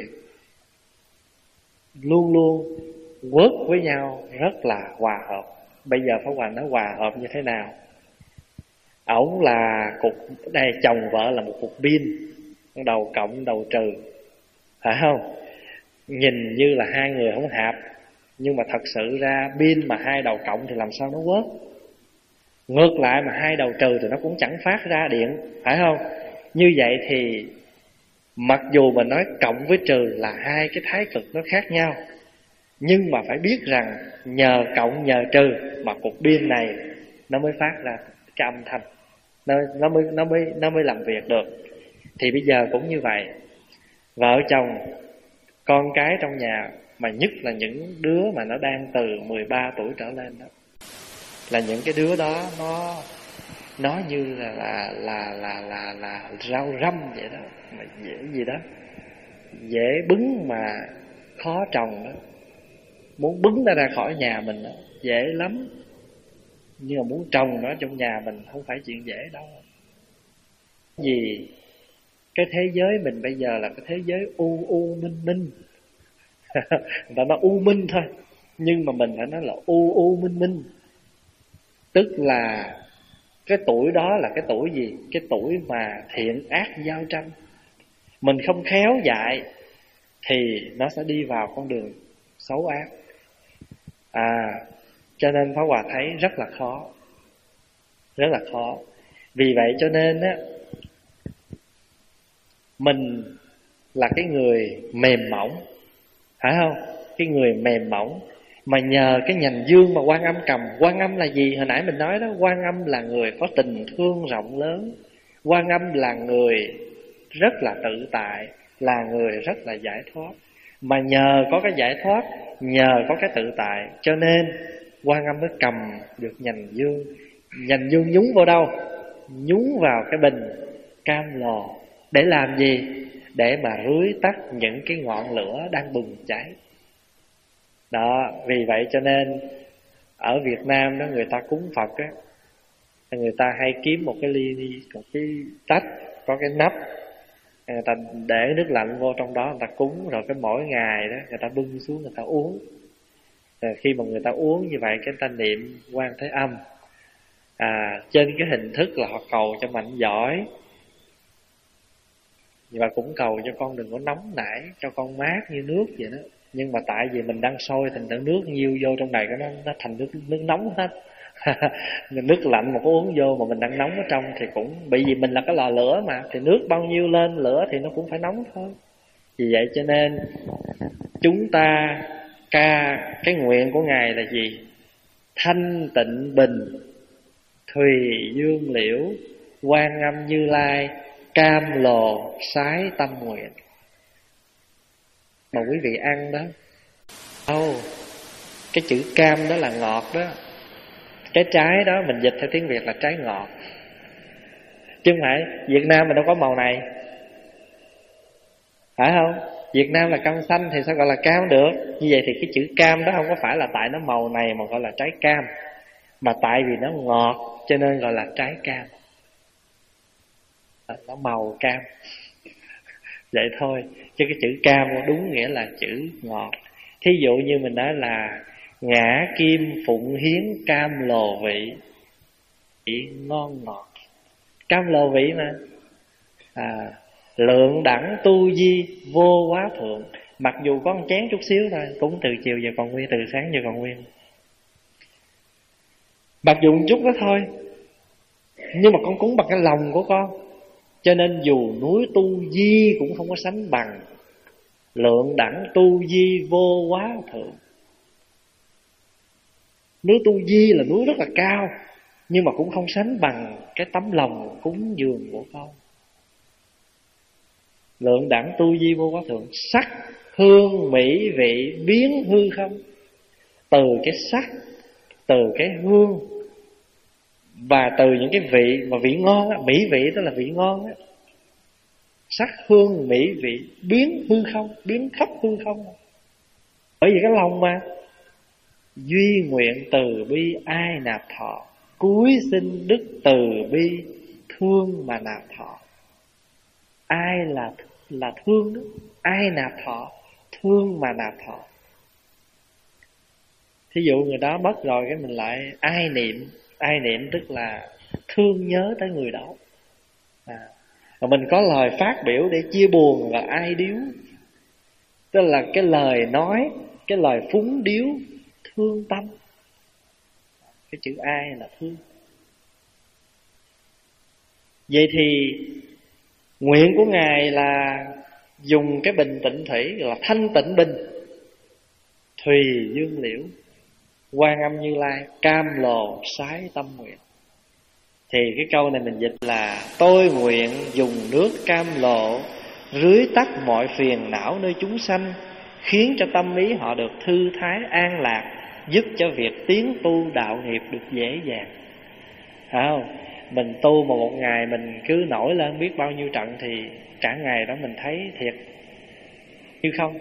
luôn luôn work với nhau rất là hòa hợp. Bây giờ Pháp Hòa nói hòa hợp như thế nào? Ổng là cục, đây chồng vợ là một cục pin, đầu cộng đầu trừ, phải không? Nhìn như là hai người không hợp, nhưng mà thật sự ra pin mà hai đầu cộng thì làm sao nó work? Ngược lại mà hai đầu trừ thì nó cũng chẳng phát ra điện, phải không? Như vậy thì mặc dù mình nói cộng với trừ là hai cái thái cực nó khác nhau, nhưng mà phải biết rằng nhờ cộng nhờ trừ mà cục pin này nó mới phát ra cái âm thanh, nó, nó, mới, nó, mới, nó mới làm việc được. Thì bây giờ cũng như vậy. Vợ chồng, con cái trong nhà, mà nhất là những đứa mà nó đang từ mười ba tuổi trở lên đó, là những cái đứa đó nó nó như là là là là là, là rau răm vậy đó, mà dễ gì đó, dễ bứng mà khó trồng đó. Muốn bứng nó ra khỏi nhà mình đó, dễ lắm, nhưng mà muốn trồng nó trong nhà mình không phải chuyện dễ đâu. gì cái thế giới mình bây giờ là cái thế giới u u minh minh. Người ta nói u minh thôi, nhưng mà mình phải nói là u u minh minh. Tức là cái tuổi đó là cái tuổi gì? Cái tuổi mà thiện ác giao tranh. Mình không khéo dạy thì nó sẽ đi vào con đường xấu ác. À, cho nên Pháp Hòa thấy rất là khó, rất là khó. Vì vậy cho nên á, mình là cái người mềm mỏng, phải không? Cái người mềm mỏng mà nhờ cái nhành dương mà Quan Âm cầm. Quan Âm là gì? Hồi nãy mình nói đó, Quan Âm là người có tình thương rộng lớn. Quan Âm là người rất là tự tại, là người rất là giải thoát. Mà nhờ có cái giải thoát, nhờ có cái tự tại, cho nên Quan Âm mới cầm được nhành dương. Nhành dương nhúng vào đâu? Nhúng vào cái bình cam lồ. Để làm gì? Để mà rưới tắt những cái ngọn lửa đang bùng cháy. Đó, vì vậy cho nên ở Việt Nam đó, người ta cúng Phật á, người ta hay kiếm một cái ly, một cái tách có cái nắp, người ta để nước lạnh vô trong đó, người ta cúng. Rồi cái mỗi ngày đó người ta bưng xuống người ta uống. Rồi khi mà người ta uống như vậy, cái người ta niệm Quan Thế Âm. À, trên cái hình thức là họ cầu cho mạnh giỏi, và cũng cầu cho con đừng có nóng nảy, cho con mát như nước vậy đó. Nhưng mà tại vì mình đang sôi, thành thử nước nhiêu vô trong này nó, nó thành nước, nước nóng hết. Nước lạnh mà có uống vô mà mình đang nóng ở trong thì cũng bị, vì mình là cái lò lửa mà, thì nước bao nhiêu lên lửa thì nó cũng phải nóng thôi. Vì vậy cho nên chúng ta ca cái nguyện của Ngài là gì? Thanh tịnh bình, thùy dương liễu, Quan Âm Như Lai, cam lồ sái tâm nguyện. Mà quý vị ăn đó, oh, cái chữ cam đó là ngọt đó. Cái trái đó mình dịch theo tiếng Việt là trái ngọt. Chứ không phải Việt Nam mình đâu có màu này, phải không? Việt Nam là cam xanh thì sao gọi là cam được? Như vậy thì cái chữ cam đó không có phải là tại nó màu này mà gọi là trái cam, mà tại vì nó ngọt cho nên gọi là trái cam. Nó màu cam. Vậy thôi, chứ cái chữ cam đúng nghĩa là chữ ngọt. Thí dụ như mình nói là ngã kim phụng hiến cam lồ vị, vị ngon ngọt. Cam lồ vị mà. À, lượng đẳng tu di vô quá thượng. Mặc dù có một chén chút xíu thôi, cũng từ chiều giờ còn nguyên, từ sáng giờ còn nguyên. Mặc dù một chút đó thôi, nhưng mà con cúng bằng cái lòng của con. Cho nên dù núi tu di cũng không có sánh bằng. Lượng đẳng tu di vô quá thượng. Núi tu di là núi rất là cao, nhưng mà cũng không sánh bằng cái tấm lòng cúng dường của con. Lượng đẳng tu di vô quá thượng. Sắc, hương, mỹ, vị biến hư không. Từ cái sắc, từ cái hương, và từ những cái vị mà vị ngon á, mỹ vị đó là vị ngon á. Sắc hương mỹ vị biến hư không, biến khắp hư không. Bởi vì cái lòng mà duy nguyện từ bi ai nạp thọ, cúi xin đức từ bi thương mà nạp thọ. Ai là là thương đó, ai nạp thọ, thương mà nạp thọ. Thí dụ người đó mất rồi, cái mình lại ai niệm. Ai niệm tức là thương nhớ tới người đó. À, và mình có lời phát biểu để chia buồn là ai điếu. Tức là cái lời nói, cái lời phúng điếu thương tâm. Cái chữ ai là thương. Vậy thì nguyện của Ngài là dùng cái bình tịnh thủy, là thanh tịnh bình, thùy dương liễu, Quan Âm Như Lai, cam lồ sái tâm nguyện. Thì cái câu này mình dịch là: tôi nguyện dùng nước cam lộ rưới tắt mọi phiền não nơi chúng sanh, khiến cho tâm ý họ được thư thái an lạc, giúp cho việc tiến tu đạo nghiệp được dễ dàng. Phải không? Mình tu mà một ngày mình cứ nổi lên biết bao nhiêu trận thì cả ngày đó mình thấy thiệt như không.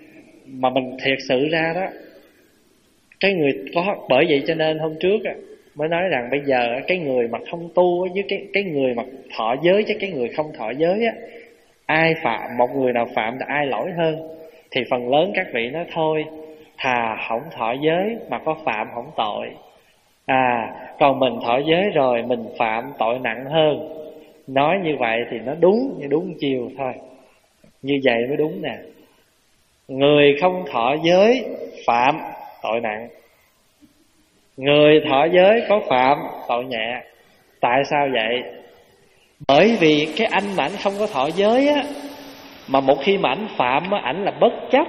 Mà mình thiệt sự ra đó, cái người có, bởi vậy cho nên hôm trước á, mới nói rằng bây giờ cái người mà không tu với cái cái người mà thọ giới với cái người không thọ giới á, ai phạm, một người nào phạm là ai lỗi hơn. Thì phần lớn các vị nói thôi, thà không thọ giới mà có phạm không tội. À, còn mình thọ giới rồi mình phạm tội nặng hơn. Nói như vậy thì nó đúng, nhưng đúng chiều thôi. Như vậy mới đúng nè. Người không thọ giới phạm tội nặng, người thọ giới có phạm tội nhẹ. Tại sao vậy? Bởi vì cái anh mà ảnh không có thọ giới á, mà một khi mà ảnh phạm á, ảnh là bất chấp.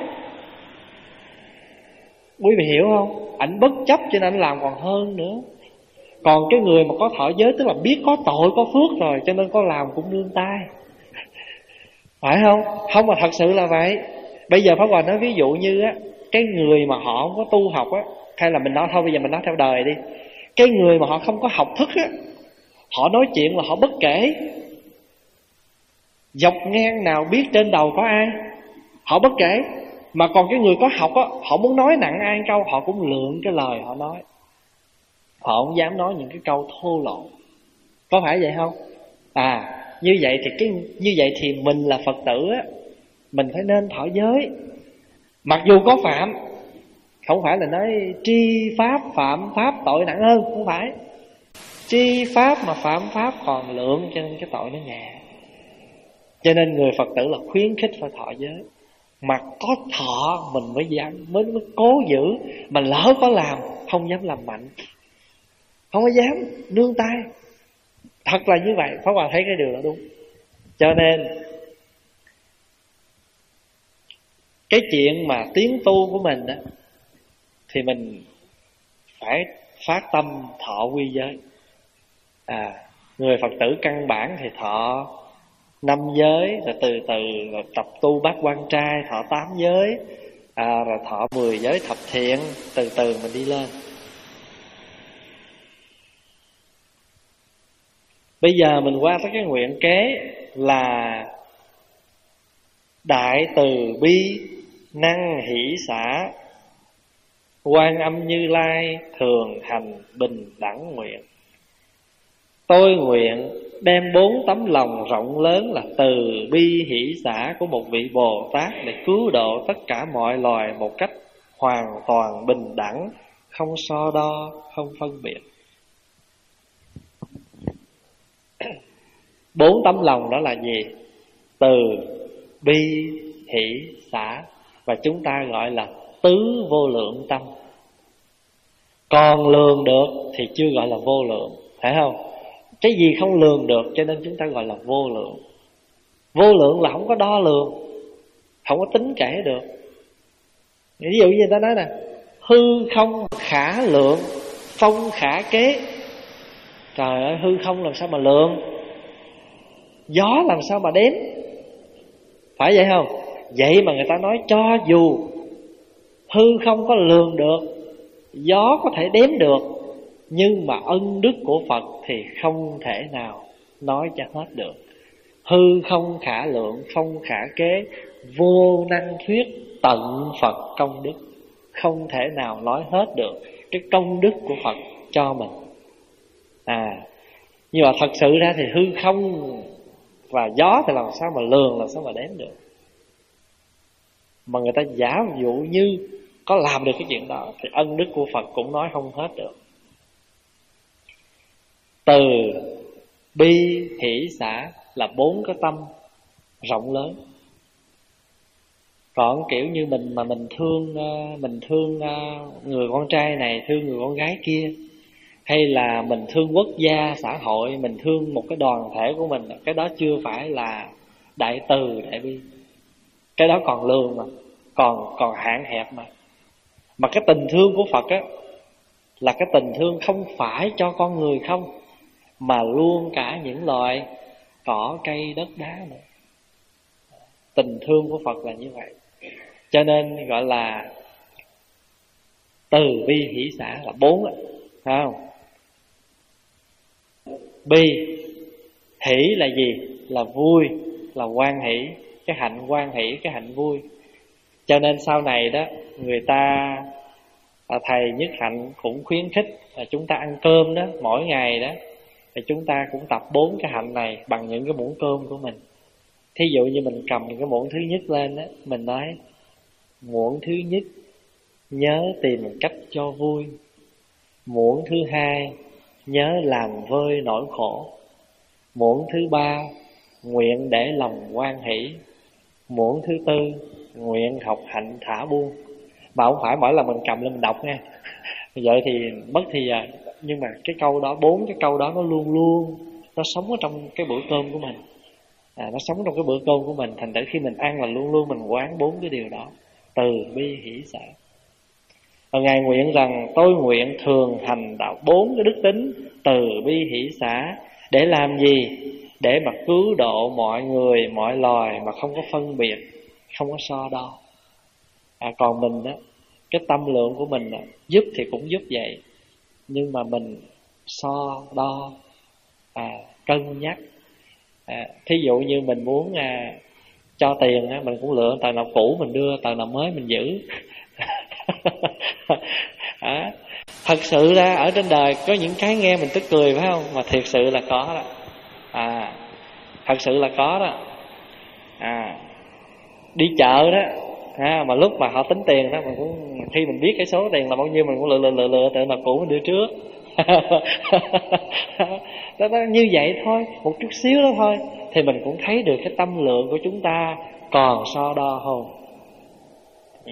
Quý vị hiểu không? Ảnh bất chấp cho nên ảnh làm còn hơn nữa. Còn cái người mà có thọ giới tức là biết có tội có phước rồi, cho nên có làm cũng nương tay. Phải không? Không mà thật sự là vậy. Bây giờ Pháp Hòa nói ví dụ như á, cái người mà họ không có tu học á, hay là mình nói thôi bây giờ mình nói theo đời đi. Cái người mà họ không có học thức á, họ nói chuyện là họ bất kể. Dọc ngang nào biết trên đầu có ai, họ bất kể. Mà còn cái người có học á, họ muốn nói nặng ai câu, họ cũng lượng cái lời họ nói. Họ không dám nói những cái câu thô lỗ. Có phải vậy không? À, như vậy thì cái như vậy thì mình là Phật tử á, mình phải nên thọ giới. Mặc dù có phạm, không phải là nói tri pháp phạm pháp tội nặng hơn, không phải. Tri pháp mà phạm pháp còn lượng, cho nên cái tội nó nhẹ. Cho nên người Phật tử là khuyến khích phải thọ giới. Mà có thọ mình mới dám, mới, mới cố giữ. Mà lỡ có làm, không dám làm mạnh, không có dám nương tay. Thật là như vậy. Pháp Hòa thấy cái điều đó đúng. Cho nên cái chuyện mà tiến tu của mình đó, thì mình phải phát tâm thọ quy giới. À, người Phật tử căn bản thì thọ năm giới, rồi từ từ rồi tập tu bát quan trai, thọ tám giới, à, rồi thọ mười giới thập thiện, từ từ mình đi lên. Bây giờ mình qua tới cái nguyện kế là đại từ bi năng hỷ xả, Quan Âm Như Lai thường hành bình đẳng nguyện. Tôi nguyện đem bốn tấm lòng rộng lớn là từ bi hỷ xả của một vị Bồ Tát để cứu độ tất cả mọi loài một cách hoàn toàn bình đẳng, không so đo, không phân biệt. Bốn tấm lòng đó là gì? Từ bi hỷ xả, và chúng ta gọi là tứ vô lượng tâm. Còn lường được thì chưa gọi là vô lượng, phải không? Cái gì không lường được cho nên chúng ta gọi là vô lượng. Vô lượng là không có đo lường, không có tính kể được. Ví dụ như người ta nói nè, hư không khả lượng, phong khả kế. Trời ơi, hư không làm sao mà lượng, gió làm sao mà đếm, phải vậy không? Vậy mà người ta nói cho dù hư không có lường được, gió có thể đếm được, nhưng mà ân đức của Phật thì không thể nào nói cho hết được. Hư không khả lượng, phong khả kế, vô năng thuyết tận Phật công đức. Không thể nào nói hết được cái công đức của Phật cho mình. À, nhưng mà thật sự ra thì hư không và gió thì làm sao mà lường, làm sao mà đếm được. Mà người ta giả dụ như có làm được cái chuyện đó thì ân đức của Phật cũng nói không hết được. Từ bi hỷ xả là bốn cái tâm rộng lớn. Còn kiểu như mình mà mình thương mình thương người con trai này, thương người con gái kia, hay là mình thương quốc gia, xã hội, mình thương một cái đoàn thể của mình, cái đó chưa phải là đại từ, đại bi. Cái đó còn lường mà, còn còn hạn hẹp mà. Mà cái tình thương của Phật á là cái tình thương không phải cho con người không, mà luôn cả những loài cỏ cây đất đá nữa. Tình thương của Phật là như vậy. Cho nên gọi là từ bi hỷ xả là bốn á, phải không? Bi hỷ là gì? Là vui, là hoan hỷ, cái hạnh hoan hỷ, cái hạnh vui. Cho nên sau này đó người ta à, thầy Nhất Hạnh cũng khuyến khích là chúng ta ăn cơm đó, mỗi ngày đó thì chúng ta cũng tập bốn cái hạnh này bằng những cái muỗng cơm của mình. Thí dụ như mình cầm cái muỗng thứ nhất lên đó, mình nói muỗng thứ nhất nhớ tìm cách cho vui. Muỗng thứ hai nhớ làm vơi nỗi khổ. Muỗng thứ ba nguyện để lòng hoan hỷ. Muỗng thứ tư nguyện học hạnh thả buông. Mà không phải mỗi lần mình cầm lên mình đọc nha. Vậy thì mất thì giờ. Nhưng mà cái câu đó, bốn cái câu đó nó luôn luôn nó sống ở trong cái bữa cơm của mình, à, nó sống trong cái bữa cơm của mình. Thành thử khi mình ăn là luôn luôn mình quán bốn cái điều đó: từ bi hỷ xả. Và Ngài nguyện rằng tôi nguyện thường hành đạo bốn cái đức tính từ bi hỷ xả. Để làm gì? Để mà cứu độ mọi người, mọi loài mà không có phân biệt, không có so đo. À, còn mình đó, cái tâm lượng của mình đó, giúp thì cũng giúp vậy, nhưng mà mình so đo, à, cân nhắc. À, thí dụ như mình muốn à, cho tiền á, mình cũng lựa tờ nào cũ mình đưa, tờ nào mới mình giữ. À, thật sự ra ở trên đời có những cái nghe mình tức cười phải không, mà thiệt sự là có đó. À, thật sự là có đó. À, đi chợ đó, à, mà lúc mà họ tính tiền đó, mình cũng khi mình biết cái số tiền là bao nhiêu mình cũng lựa lựa lựa lựa tờ nào cũ mình đưa trước. Đó, đó, như vậy thôi, một chút xíu đó thôi, thì mình cũng thấy được cái tâm lượng của chúng ta còn so đo không. Ừ.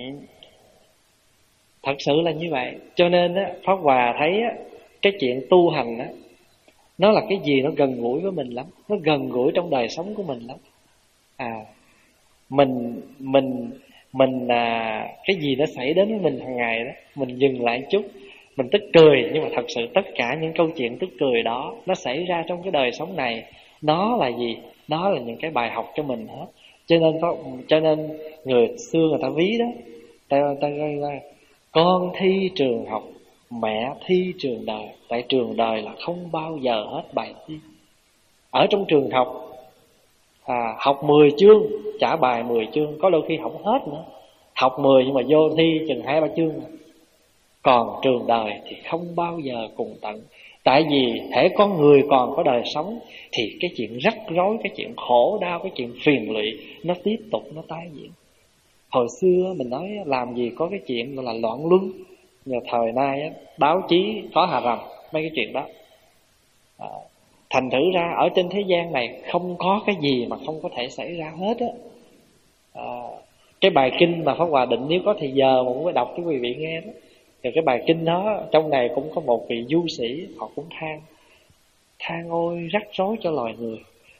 Thật sự là như vậy. Cho nên á, Pháp Hòa thấy á, cái chuyện tu hành á, nó là cái gì nó gần gũi với mình lắm, nó gần gũi trong đời sống của mình lắm. À, mình mình mình à, cái gì nó xảy đến với mình hàng ngày đó, mình dừng lại chút, mình tức cười, nhưng mà thật sự tất cả những câu chuyện tức cười đó nó xảy ra trong cái đời sống này, nó là gì? Nó là những cái bài học cho mình hết. Cho nên cho nên người xưa người ta ví đó, ta ta gọi là con thi trường học, mẹ thi trường đời. Tại trường đời là không bao giờ hết bài thi. Ở trong trường học à, học mười chương trả bài mười chương, có đôi khi không hết nữa. Học mười nhưng mà vô thi chừng hai ba chương nữa. Còn trường đời thì không bao giờ cùng tận. Tại vì thể con người còn có đời sống thì cái chuyện rắc rối, cái chuyện khổ đau, cái chuyện phiền lụy nó tiếp tục nó tái diễn. Hồi xưa mình nói làm gì có cái chuyện là loạn luân. Nhờ thời nay báo chí có hà rầm mấy cái chuyện đó. À, thành thử ra ở trên thế gian này không có cái gì mà không có thể xảy ra hết á. À, cái bài kinh mà Pháp Hòa định nếu có thì giờ mà cũng phải đọc cho quý vị nghe đó. Thì cái bài kinh đó trong này cũng có một vị du sĩ, họ cũng than than ôi rắc rối cho loài người.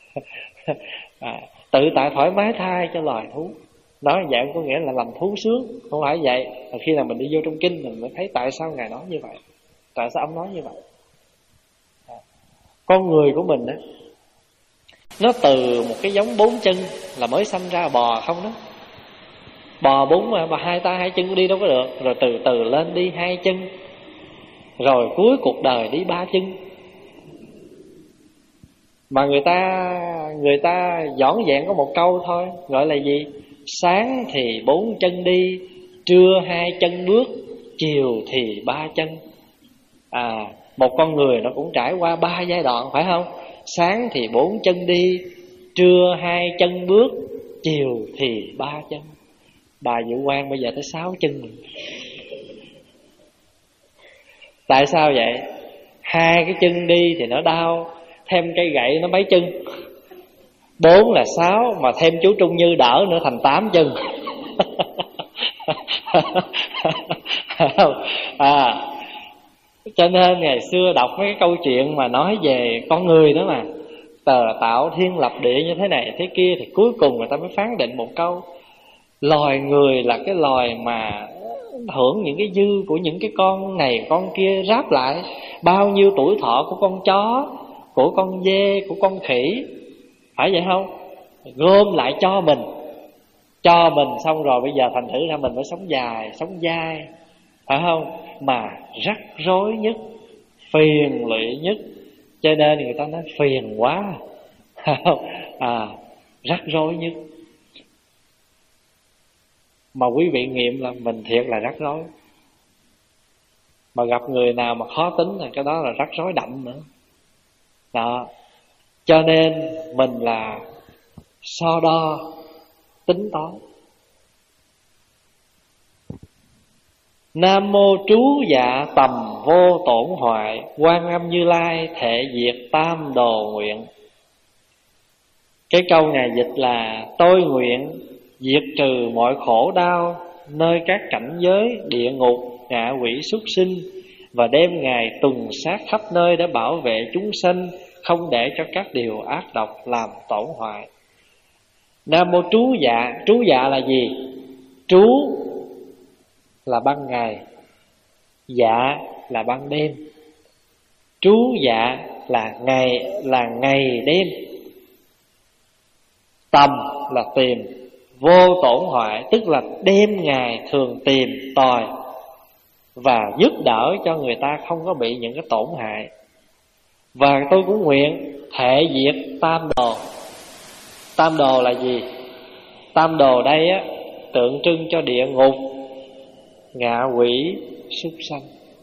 À, tự tại thoải mái thai cho loài thú. Nói vậy có nghĩa là làm thú sướng, không phải vậy. Và khi nào mình đi vô trong kinh mình mới thấy tại sao Ngài nói như vậy, tại sao ông nói như vậy. À, con người của mình á, nó từ một cái giống bốn chân là mới sanh ra bò không đó. Bò bốn mà, mà hai tay hai chân đi đâu có được. Rồi từ từ lên đi hai chân, rồi cuối cuộc đời đi ba chân. Mà người ta Người ta dõn dẹn có một câu thôi, gọi là gì? Sáng thì bốn chân đi, trưa hai chân bước, chiều thì ba chân. À, một con người nó cũng trải qua ba giai đoạn phải không? Sáng thì bốn chân đi, trưa hai chân bước, chiều thì ba chân. Bà Vũ Quang bây giờ tới sáu chân rồi. Tại sao vậy? Hai cái chân đi thì nó đau, thêm cây gậy nó mấy chân. Bốn là sáu, mà thêm chú Trung Như đỡ nữa thành tám chân. À, cho nên ngày xưa đọc mấy cái câu chuyện mà nói về con người đó mà, tờ tạo thiên lập địa như thế này thế kia, thì cuối cùng người ta mới phán định một câu: loài người là cái loài mà hưởng những cái dư của những cái con này con kia ráp lại. Bao nhiêu tuổi thọ của con chó, của con dê, của con khỉ, phải vậy không? Gom lại cho mình, cho mình xong rồi bây giờ thành thử ra mình mới sống dài, sống dai, phải không? Mà rắc rối nhất, phiền lụy nhất. Cho nên người ta nói phiền quá, phải không? À, rắc rối nhất. Mà quý vị nghiệm là mình thiệt là rắc rối. Mà gặp người nào mà khó tính là cái đó là rắc rối đậm nữa. Đó. Cho nên mình là so đo tính toán. Nam mô trú dạ tầm vô tổn hoại, Quan Âm Như Lai thệ diệt tam đồ nguyện. Cái câu này dịch là: tôi nguyện diệt trừ mọi khổ đau nơi các cảnh giới địa ngục, ngạ quỷ, súc sinh, và đem Ngài tuần sát khắp nơi để bảo vệ chúng sanh, không để cho các điều ác độc làm tổn hoại. Nam mô trú dạ. Trú dạ là gì? Trú là ban ngày, dạ là ban đêm. Trú dạ là ngày, là ngày đêm. Tầm là tìm, vô tổn hoại tức là đêm ngày thường tìm tòi và giúp đỡ cho người ta không có bị những cái tổn hại. Và tôi cũng nguyện thệ diệt tam đồ. Tam đồ là gì? Tam đồ đây á, tượng trưng cho địa ngục, ngạ quỷ, súc sanh.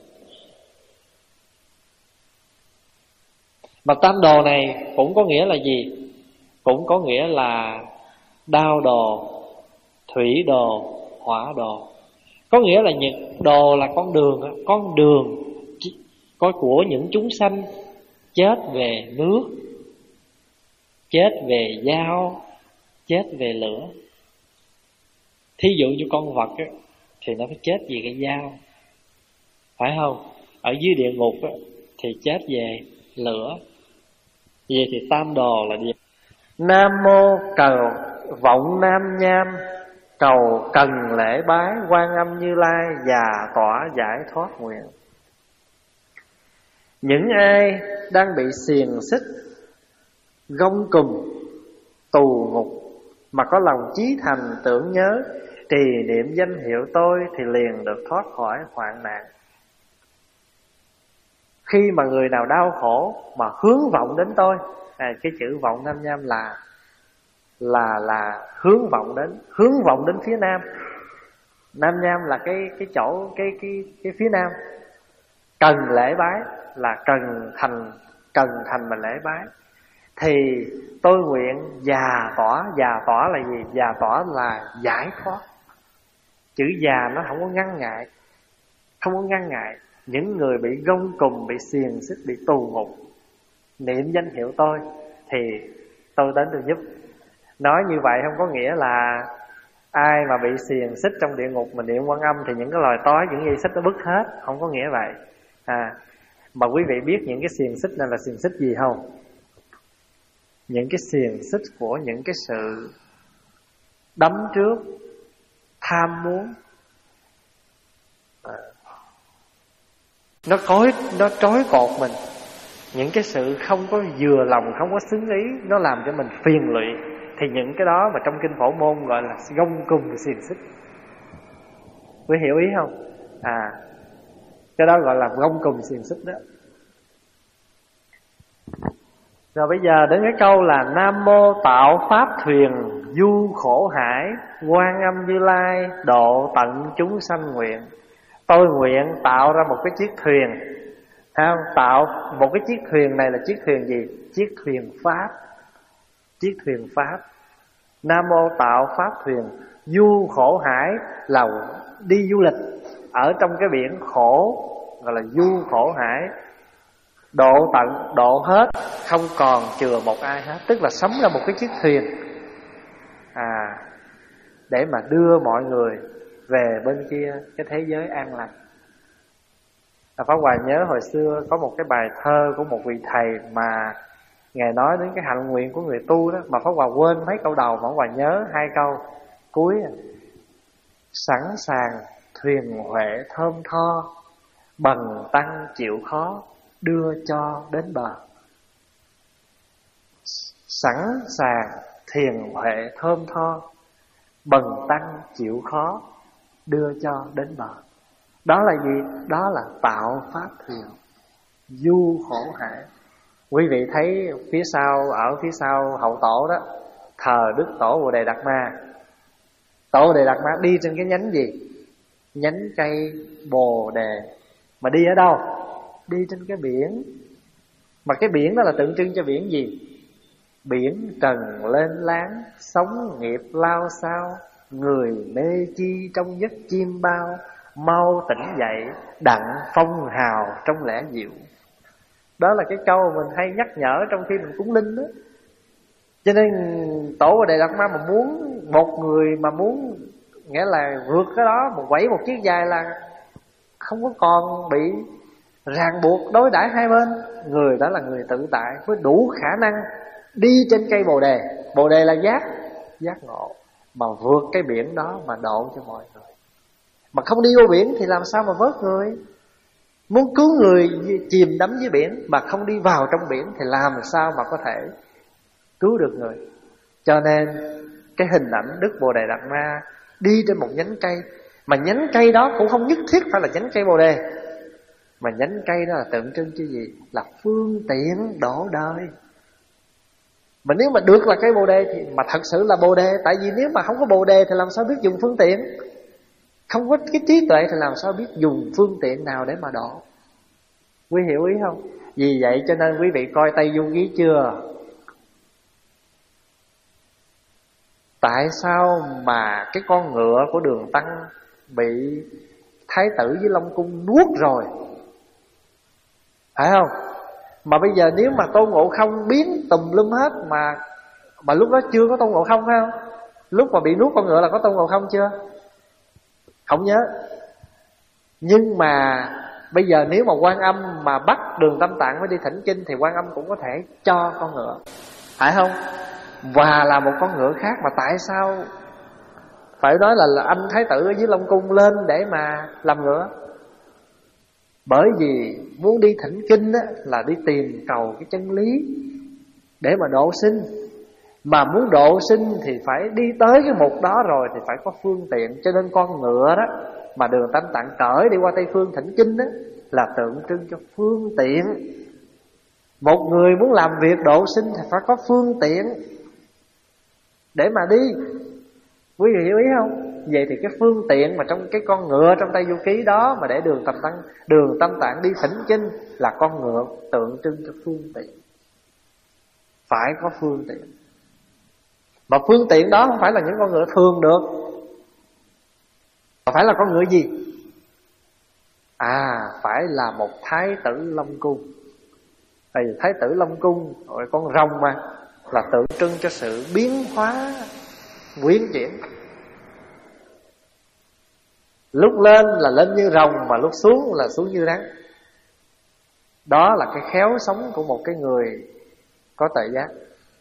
Mà tam đồ này cũng có nghĩa là gì? Cũng có nghĩa là đao đồ, thủy đồ, hỏa đồ. Có nghĩa là những đồ là con đường, con đường có của những chúng sanh chết về nước, chết về dao, chết về lửa. Thí dụ như con vật á, thì nó phải chết vì cái dao, phải không? Ở dưới địa ngục á, thì chết về lửa. Vậy thì tam đồ là gì? Nam mô cầu vọng nam nham, cầu cần lễ bái Quan Âm Như Lai và tỏa giải thoát nguyện. Những ai đang bị xiềng xích, gông cùm, tù ngục mà có lòng chí thành tưởng nhớ, trì niệm danh hiệu tôi thì liền được thoát khỏi hoạn nạn. Khi mà người nào đau khổ mà hướng vọng đến tôi, à, cái chữ vọng nam nham là là là hướng vọng đến, hướng vọng đến phía nam. Nam nham là cái cái chỗ cái cái cái phía nam. Cần lễ bái là cần thành, cần thành mà lễ bái. Thì tôi nguyện già tỏa. Già tỏa là gì? Già tỏa là giải thoát. Chữ già nó không có ngăn ngại, không có ngăn ngại. Những người bị gông cùm, bị xiềng xích, bị tù ngục, niệm danh hiệu tôi thì tôi đến tôi giúp. Nói như vậy không có nghĩa là ai mà bị xiềng xích trong địa ngục mà niệm Quan Âm thì những cái loài tối, những dây xích nó bứt hết. Không có nghĩa vậy. À, mà quý vị biết những cái xiềng xích này là xiềng xích gì không? Những cái xiềng xích của những cái sự đắm trước, tham muốn, à, nó trói, nó trói cột mình. Những cái sự không có vừa lòng, không có xứng ý, nó làm cho mình phiền lụy. Thì những cái đó mà trong kinh Phổ Môn gọi là gông cùm xiềng xích. Quý hiểu ý không? À, cái đó gọi là gông cùm xiềng xích đó. Rồi bây giờ đến cái câu là Nam mô tạo pháp thuyền du khổ hải, Quan Âm Như Lai độ tận chúng sanh nguyện. Tôi nguyện tạo ra một cái chiếc thuyền, thấy không? Tạo một cái chiếc thuyền này là chiếc thuyền gì? Chiếc thuyền Pháp. Chiếc thuyền Pháp. Nam mô tạo pháp thuyền du khổ hải là đi du lịch ở trong cái biển khổ, gọi là du khổ hải. Độ tận, độ hết, không còn chừa một ai hết. Tức là sống ra một cái chiếc thuyền, à, để mà đưa mọi người về bên kia, cái thế giới an lành. À, Pháp Hòa nhớ hồi xưa có một cái bài thơ của một vị thầy mà Ngài nói đến cái hạnh nguyện của người tu đó, mà Pháp Hòa quên mấy câu đầu, mà Pháp Hòa nhớ hai câu cuối. Sẵn sàng thuyền huệ thơm tho, bần tăng chịu khó đưa cho đến bờ. Sẵn sàng thuyền huệ thơm tho, bần tăng chịu khó đưa cho đến bờ. Đó là gì? Đó là tạo pháp thuyền du khổ hải. Quý vị thấy phía sau, ở phía sau hậu tổ đó, thờ Đức Tổ Bồ Đề Đạt Ma. Tổ Bồ Đề Đạt Ma đi trên cái nhánh gì? Nhánh cây Bồ Đề. Mà đi ở đâu? Đi trên cái biển. Mà cái biển đó là tượng trưng cho biển gì? Biển trần lên láng, sóng nghiệp lao sao, người mê chi trong giấc chim bao, mau tỉnh dậy, đặng phong hào trong lẽ diệu. Đó là cái câu mình hay nhắc nhở trong khi mình cúng linh đó. Cho nên Tổ Bồ Đề Đạt Ma mà muốn một người mà muốn nghĩa là vượt cái đó, một quẩy một chiếc dài là không có còn bị ràng buộc đối đãi hai bên. Người đó là người tự tại với đủ khả năng đi trên cây Bồ Đề. Bồ Đề là giác, giác ngộ, mà vượt cái biển đó mà độ cho mọi người. Mà không đi vô biển thì làm sao mà vớt người? Muốn cứu người chìm đắm dưới biển mà không đi vào trong biển thì làm sao mà có thể cứu được người? Cho nên cái hình ảnh Đức Bồ Đề Đạt Ma đi trên một nhánh cây, mà nhánh cây đó cũng không nhất thiết phải là nhánh cây Bồ Đề, mà nhánh cây đó là tượng trưng cho gì? Là phương tiện độ đời. Mà nếu mà được là cây Bồ Đề thì mà thật sự là Bồ Đề. Tại vì nếu mà không có Bồ Đề thì làm sao biết dùng phương tiện? Không có cái trí tuệ thì làm sao biết dùng phương tiện nào để mà độ? Quý hiểu ý không? Vì vậy cho nên quý vị coi Tây Du Ký chưa? Tại sao mà cái con ngựa của Đường Tăng bị Thái tử với Long Cung nuốt rồi? Phải không? Mà bây giờ nếu mà Tôn Ngộ Không biến tùm lum hết, Mà mà lúc đó chưa có Tôn Ngộ Không, phải không? Lúc mà bị nuốt con ngựa là có Tôn Ngộ Không chưa? Không nhớ. Nhưng mà bây giờ nếu mà Quan Âm mà bắt Đường Tam Tạng mới đi thỉnh kinh thì Quan Âm cũng có thể cho con ngựa, phải không? Và là một con ngựa khác. Mà tại sao phải nói là, là anh Thái tử ở dưới Long Cung lên để mà làm ngựa? Bởi vì muốn đi thỉnh kinh á, là đi tìm cầu cái chân lý để mà độ sinh. Mà muốn độ sinh thì phải đi tới cái mục đó rồi thì phải có phương tiện. Cho nên con ngựa đó mà Đường Tam Tạng cởi đi qua Tây Phương thỉnh kinh đó là tượng trưng cho phương tiện. Một người muốn làm việc độ sinh thì phải có phương tiện để mà đi. Quý vị hiểu ý không? Vậy thì cái phương tiện mà trong cái con ngựa trong Tây Du Ký đó mà để Đường Tam Tạng, Đường Tam Tạng đi thỉnh kinh là con ngựa tượng trưng cho phương tiện. Phải có phương tiện. Mà phương tiện đó không phải là những con ngựa thường được, mà phải là con ngựa gì? À, phải là một Thái tử Long Cung. Tại vì Thái tử Long Cung rồi con rồng mà, là tượng trưng cho sự biến hóa, quyến chuyển. Lúc lên là lên như rồng, mà lúc xuống là xuống như rắn. Đó là cái khéo sống của một cái người có tuệ giác.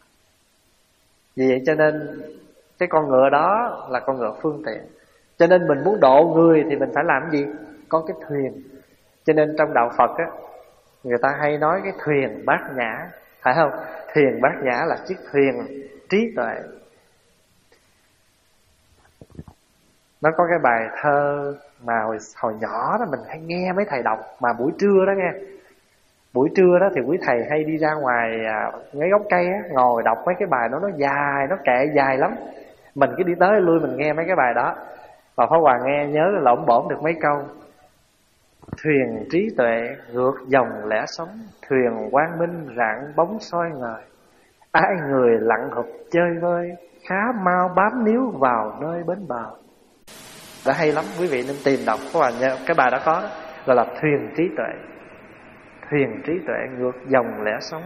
Vì vậy cho nên cái con ngựa đó là con ngựa phương tiện. Cho nên mình muốn độ người thì mình phải làm gì? Có cái thuyền. Cho nên trong đạo Phật á, người ta hay nói cái thuyền Bát Nhã, phải không? Thuyền Bát Nhã là chiếc thuyền trí tuệ. Nó có cái bài thơ mà hồi, hồi nhỏ đó mình hay nghe mấy thầy đọc, mà buổi trưa đó nghe. Buổi trưa đó thì quý thầy hay đi ra ngoài à, mấy gốc cây á, ngồi đọc mấy cái bài đó, nó dài, nó kệ dài lắm. Mình cứ đi tới lui mình nghe mấy cái bài đó. Và Pháp Hòa nghe nhớ lỗm bổm được mấy câu. Thuyền trí tuệ ngược dòng lẽ sống, thuyền quang minh rạng bóng soi ngời. Ai người lặng hụp chơi vơi, khá mau bám níu vào nơi bến bờ. Đã hay lắm, quý vị nên tìm đọc. Các bạn nhớ cái bài đó có đó, gọi là thuyền trí tuệ. Thuyền trí tuệ ngược dòng lẽ sống.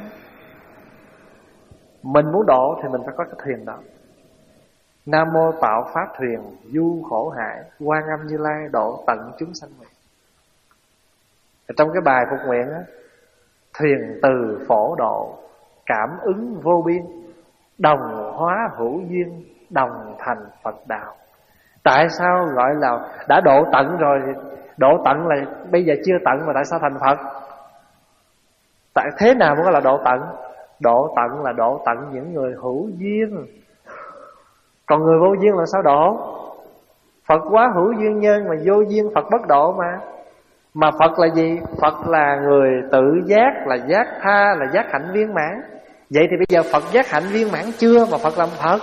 Mình muốn độ thì mình phải có cái thuyền đó. Nam mô tạo pháp thuyền du khổ hại, Quan Âm Như Lai độ tận chúng sanh nguyện. Trong cái bài phục nguyện á, thuyền từ phổ độ, cảm ứng vô biên, đồng hóa hữu duyên, đồng thành Phật đạo. Tại sao gọi là đã độ tận rồi? Độ tận là bây giờ chưa tận mà tại sao thành Phật? Tại thế nào mới gọi là độ tận? Độ tận là độ tận những người hữu duyên. Còn người vô duyên là sao độ? Phật quá hữu duyên nhân, mà vô duyên Phật bất độ mà. Mà Phật là gì? Phật là người tự giác, là giác tha, là giác hạnh viên mãn. Vậy thì bây giờ Phật giác hạnh viên mãn chưa mà Phật làm Phật?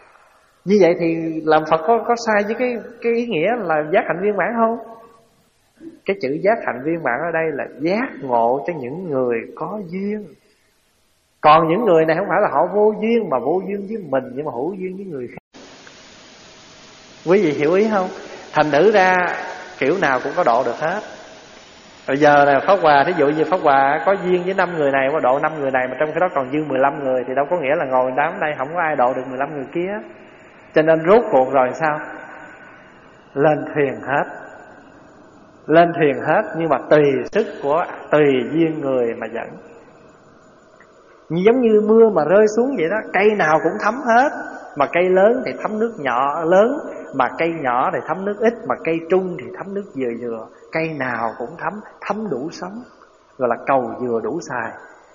Như vậy thì làm Phật có, có sai với cái, cái ý nghĩa là giác hạnh viên mãn không? Cái chữ giác hạnh viên mãn ở đây là giác ngộ cho những người có duyên. Còn những người này không phải là họ vô duyên, mà vô duyên với mình, nhưng mà hữu duyên với người khác. Quý vị hiểu ý không? Thành thử ra kiểu nào cũng có độ được hết. Bây giờ là Pháp Hòa, thí dụ như Pháp Hòa có duyên với năm người này, có độ năm người này, mà trong khi đó còn dư mười lăm người, thì đâu có nghĩa là ngồi đám đây không có ai độ được mười lăm người kia. Cho nên rốt cuộc rồi sao? Lên thuyền hết. Lên thuyền hết, nhưng mà tùy sức của, tùy duyên người mà dẫn. Giống như mưa mà rơi xuống vậy đó, cây nào cũng thấm hết. Mà cây lớn thì thấm nước nhỏ lớn, mà cây nhỏ thì thấm nước ít, mà cây trung thì thấm nước vừa vừa. Cây nào cũng thấm, thấm đủ sống, gọi là cầu vừa đủ xài.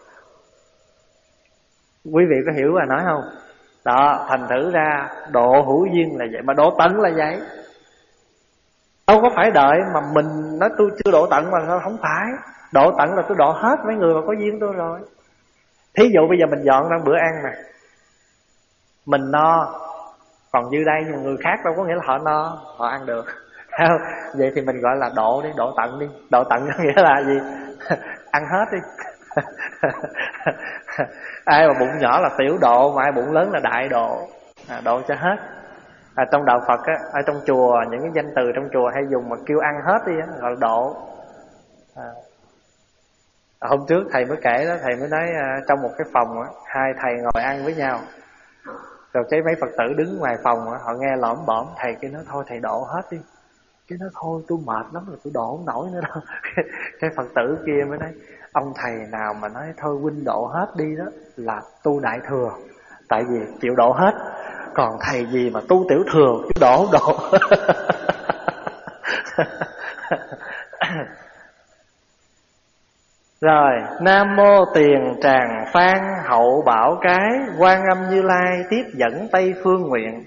Quý vị có hiểu bà nói không? Đó, thành thử ra độ hữu duyên là vậy, mà độ tận là vậy. Đâu có phải đợi mà mình nói tôi chưa độ tận mà sao, không phải. Độ tận là tôi độ hết mấy người mà có duyên tôi rồi. Thí dụ bây giờ mình dọn ra bữa ăn nè, mình no, còn dư đây nhưng mà người khác đâu có nghĩa là họ no, họ ăn được. Vậy thì mình gọi là độ đi, độ tận đi. Độ tận có nghĩa là gì? Ăn hết đi. Ai mà bụng nhỏ là tiểu độ, mà ai bụng lớn là đại độ. À, độ cho hết. À, trong đạo Phật á, ở trong chùa, những cái danh từ trong chùa hay dùng mà kêu ăn hết đi á, gọi là độ. À. À, hôm trước thầy mới kể đó, thầy mới nói à, trong một cái phòng á, hai thầy ngồi ăn với nhau, rồi cái mấy Phật tử đứng ngoài phòng á, họ nghe lỏm bỏm, thầy cái nói thôi thầy độ hết đi. Cái nói thôi tôi mệt lắm rồi, tôi độ không nổi nữa đâu. Cái Phật tử kia mới nói, ông thầy nào mà nói thôi huynh độ hết đi đó là tu đại thừa, tại vì chịu độ hết. Còn thầy gì mà tu tiểu thừa chứ độ không độ. Rồi, Nam mô Tiền Tràng Phan Hậu Bảo Cái, Quan Âm Như Lai tiếp dẫn Tây Phương nguyện.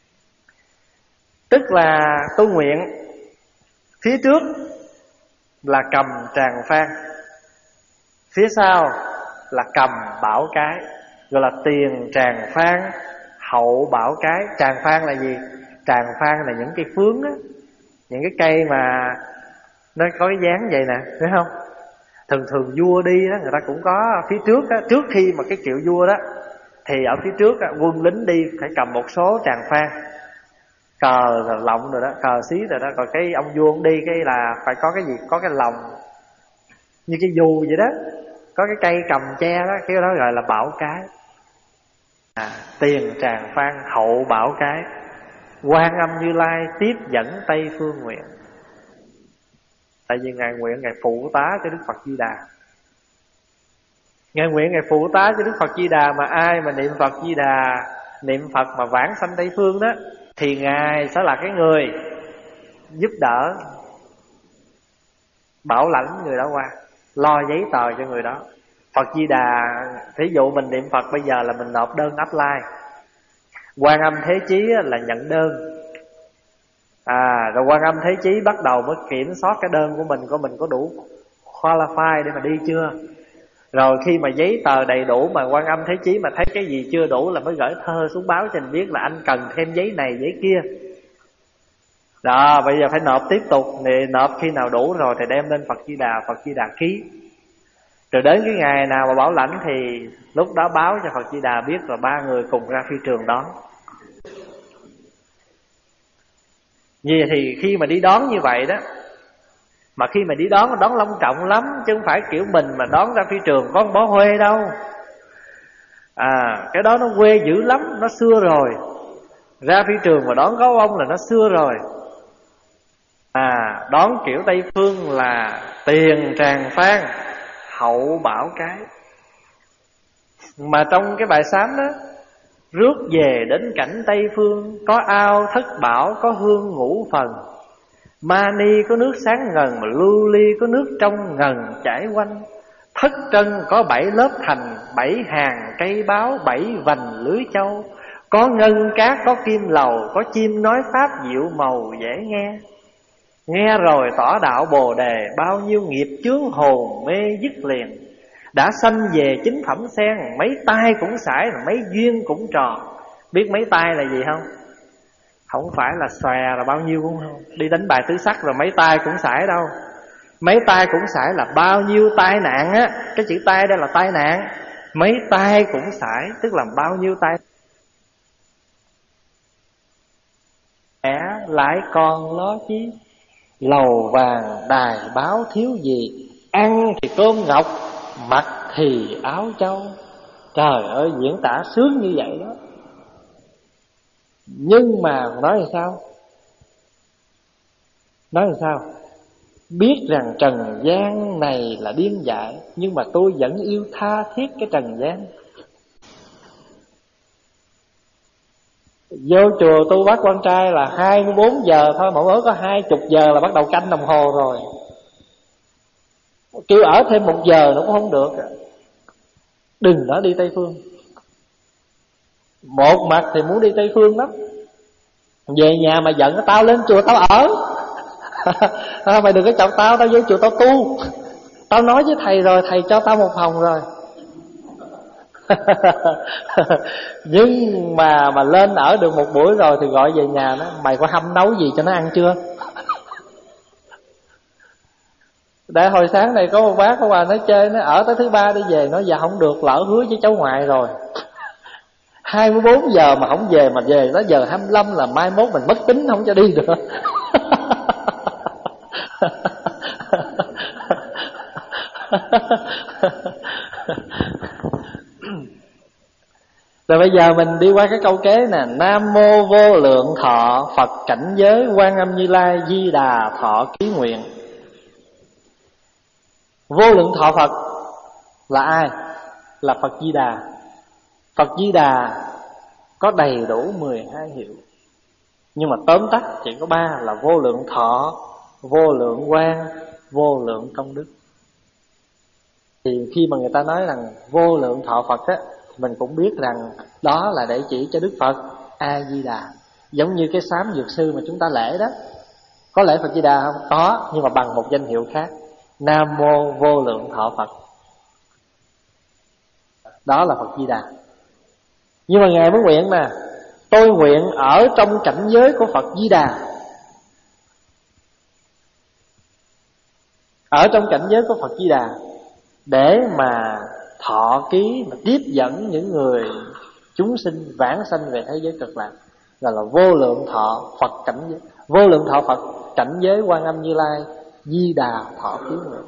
Tức là tu nguyện, phía trước là cầm Tràng Phan, phía sau là cầm Bảo Cái, gọi là Tiền Tràng Phan Hậu Bảo Cái. Tràng Phan là gì? Tràng Phan là những cây phướng á, những cái cây mà nó có cái dáng vậy nè, thấy không? Thường thường vua đi đó, người ta cũng có phía trước đó, trước khi mà cái kiệu vua đó, thì ở phía trước đó, quân lính đi phải cầm một số tràng phan, cờ rồi lọng rồi đó, cờ xí rồi đó. Còn cái ông vua ông đi cái là phải có cái gì, có cái lồng như cái dù vậy đó, có cái cây cầm che đó, cái đó gọi là bảo cái. À, Tiền Tràng Phan Hậu Bảo Cái, Quan Âm Như Lai tiếp dẫn Tây Phương nguyện. Tại vì Ngài nguyện Ngài phụ tá cho Đức Phật Di Đà. Ngài nguyện Ngài phụ tá cho Đức Phật Di Đà, mà ai mà niệm Phật Di Đà, niệm Phật mà vãng sanh Tây Phương đó, thì Ngài sẽ là cái người giúp đỡ, bảo lãnh người đó qua, lo giấy tờ cho người đó. Phật Di Đà, thí dụ mình niệm Phật bây giờ là mình nộp đơn apply, Quan Âm Thế Chí là nhận đơn. À, rồi Quan Âm Thế Chí bắt đầu mới kiểm soát cái đơn của mình, của mình có đủ qualify để mà đi chưa. Rồi khi mà giấy tờ đầy đủ mà Quan Âm Thế Chí mà thấy cái gì chưa đủ là mới gửi thơ xuống báo cho mình biết là anh cần thêm giấy này giấy kia. Đó, bây giờ phải nộp tiếp tục, thì nộp khi nào đủ rồi thì đem lên Phật Di Đà, Phật Di Đà ký. Rồi đến cái ngày nào mà bảo lãnh thì lúc đó báo cho Phật Di Đà biết, rồi ba người cùng ra phi trường đón. Vì thì khi mà đi đón như vậy đó, mà khi mà đi đón, đón long trọng lắm, chứ không phải kiểu mình mà đón ra phi trường có bó huê đâu. À, cái đó nó quê dữ lắm, nó xưa rồi. Ra phi trường mà đón gấu bông là nó xưa rồi. À, đón kiểu Tây Phương là Tiền Tràng Phan Hậu Bảo Cái. Mà trong cái bài sám đó, rước về đến cảnh Tây Phương, có ao thất bảo, có hương ngũ phần. Mani có nước sáng ngần, mà lưu ly có nước trong ngần chảy quanh. Thất trân có bảy lớp thành, bảy hàng cây báo, bảy vành lưới châu. Có ngân cát, có kim lầu, có chim nói pháp diệu màu dễ nghe. Nghe rồi tỏ đạo Bồ Đề, bao nhiêu nghiệp chướng hồn mê dứt liền. Đã sanh về chính phẩm sen, mấy tay cũng sải, mấy duyên cũng tròn. Biết mấy tay là gì không? Không phải là xòe là bao nhiêu cũng không. Đi đánh bài tứ sắc rồi mấy tay cũng xài đâu. Mấy tay cũng xài là bao nhiêu tai nạn á. Cái chữ tai đây là tai nạn. Mấy tay cũng xài tức là bao nhiêu tai. Mẹ lại còn lo chi, lầu vàng đài báo thiếu gì. Ăn thì cơm ngọc, mặc thì áo châu. Trời ơi, diễn tả sướng như vậy đó. Nhưng mà nói là sao? Nói là sao? Biết rằng trần gian này là điên dại, nhưng mà tôi vẫn yêu tha thiết cái trần gian. Vô chùa tu bác quan trai là hai mươi bốn giờ thôi, mỗi mới có hai mươi giờ là bắt đầu canh đồng hồ rồi. Kêu ở thêm một giờ nó cũng không được. Đừng nói đi Tây Phương. Một mặt thì muốn đi Tây Phương lắm, về nhà mà giận tao lên chùa tao ở. À, mày đừng có chọc tao, tao vô chùa tao tu. Tao nói với thầy rồi, thầy cho tao một phòng rồi. Nhưng mà mà lên ở được một buổi rồi thì gọi về nhà nó, mày có hâm nấu gì cho nó ăn chưa? Để hồi sáng này có một bác có bà nói chơi, nó ở tới thứ ba đi về, nó dạ không được, lỡ hứa với cháu ngoại rồi. Hai mươi bốn giờ mà không về, mà về tới giờ hai mươi lăm là mai mốt mình mất tính không cho đi được. Rồi bây giờ mình đi qua cái câu kế nè. Nam mô vô lượng thọ Phật cảnh giới Quan Âm Như Lai Di Đà thọ ký nguyện. Vô lượng thọ Phật là ai? Là Phật Di Đà. Phật Di Đà có đầy đủ mười hai hiệu, nhưng mà tóm tắt chỉ có ba là vô lượng thọ, vô lượng quang, vô lượng công đức. Thì khi mà người ta nói rằng vô lượng thọ Phật á, mình cũng biết rằng đó là để chỉ cho Đức Phật A-di-đà. Giống như cái sám dược sư mà chúng ta lễ đó. Có lễ Phật Di Đà không? Có, nhưng mà bằng một danh hiệu khác. Nam mô vô lượng thọ Phật. Đó là Phật Di Đà. Nhưng mà Ngài mới nguyện nè, tôi nguyện ở trong cảnh giới của Phật Di Đà, ở trong cảnh giới của Phật Di Đà, để mà thọ ký, mà tiếp dẫn những người chúng sinh vãng sanh về thế giới cực lạc, là là vô lượng thọ Phật cảnh giới, vô lượng thọ Phật cảnh giới Quan Âm Như Lai Di Đà thọ ký nguyện.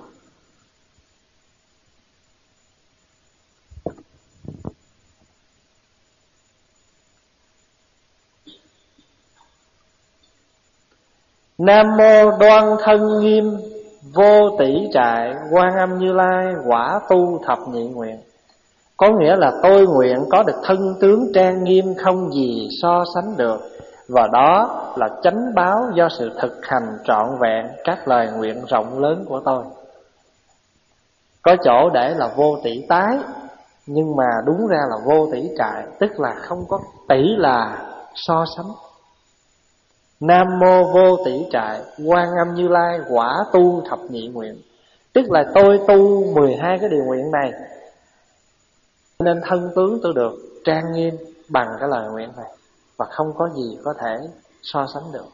Nam mô đoan thân nghiêm vô tỷ trại Quan Âm Như Lai quả tu thập nhị nguyện. Có nghĩa là tôi nguyện có được thân tướng trang nghiêm không gì so sánh được, và đó là chánh báo do sự thực hành trọn vẹn các lời nguyện rộng lớn của tôi. Có chỗ để là vô tỷ tái, nhưng mà đúng ra là vô tỷ trại, tức là không có tỷ là so sánh. Nam mô vô tỷ trại Quan Âm Như Lai quả tu thập nhị nguyện, tức là tôi tu mười hai cái điều nguyện này, nên thân tướng tôi được trang nghiêm bằng cái lời nguyện này, và không có gì có thể so sánh được.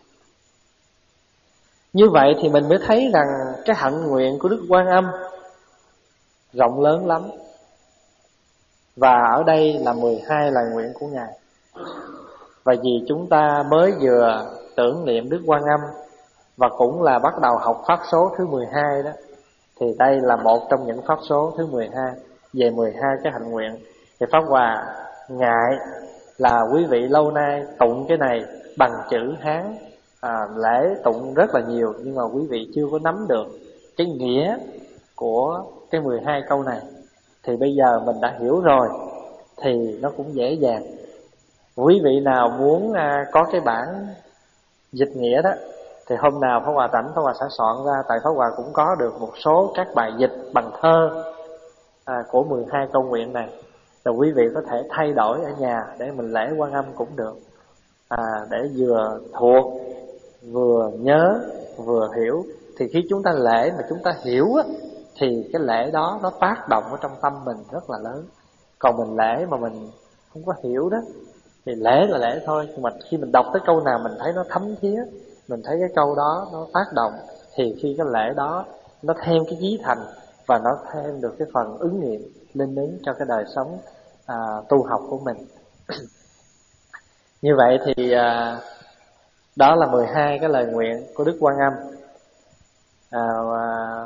Như vậy thì mình mới thấy rằng cái hạnh nguyện của Đức Quan Âm rộng lớn lắm. Và ở đây là mười hai lời nguyện của Ngài. Và vì chúng ta mới vừa tưởng niệm Đức Quan Âm, và cũng là bắt đầu học pháp số thứ mười hai đó, thì đây là một trong những pháp số thứ mười hai về mười hai cái hạnh nguyện. Thì Pháp Hòa ngại là quý vị lâu nay tụng cái này bằng chữ Hán, à, lễ tụng rất là nhiều, nhưng mà quý vị chưa có nắm được cái nghĩa của cái mười hai câu này. Thì bây giờ mình đã hiểu rồi thì nó cũng dễ dàng. Quý vị nào muốn à, có cái bản dịch nghĩa đó, thì hôm nào Pháp Hòa rảnh, Pháp Hòa sẽ soạn ra. Tại Pháp Hòa cũng có được một số các bài dịch bằng thơ à, của mười hai câu nguyện này, rồi quý vị có thể thay đổi ở nhà để mình lễ Quan Âm cũng được, à, để vừa thuộc, vừa nhớ, vừa hiểu. Thì khi chúng ta lễ mà chúng ta hiểu á, thì cái lễ đó nó tác động ở trong tâm mình rất là lớn. Còn mình lễ mà mình không có hiểu đó, Thì lễ là lễ thôi, nhưng mà khi mình đọc tới câu nào mình thấy nó thấm thía, mình thấy cái câu đó nó tác động, thì khi cái lễ đó nó thêm cái chí thành và nó thêm được cái phần ứng nghiệm linh ứng cho cái đời sống à, tu học của mình. Như vậy thì à, đó là mười hai cái lời nguyện của Đức Quan Âm. À, và,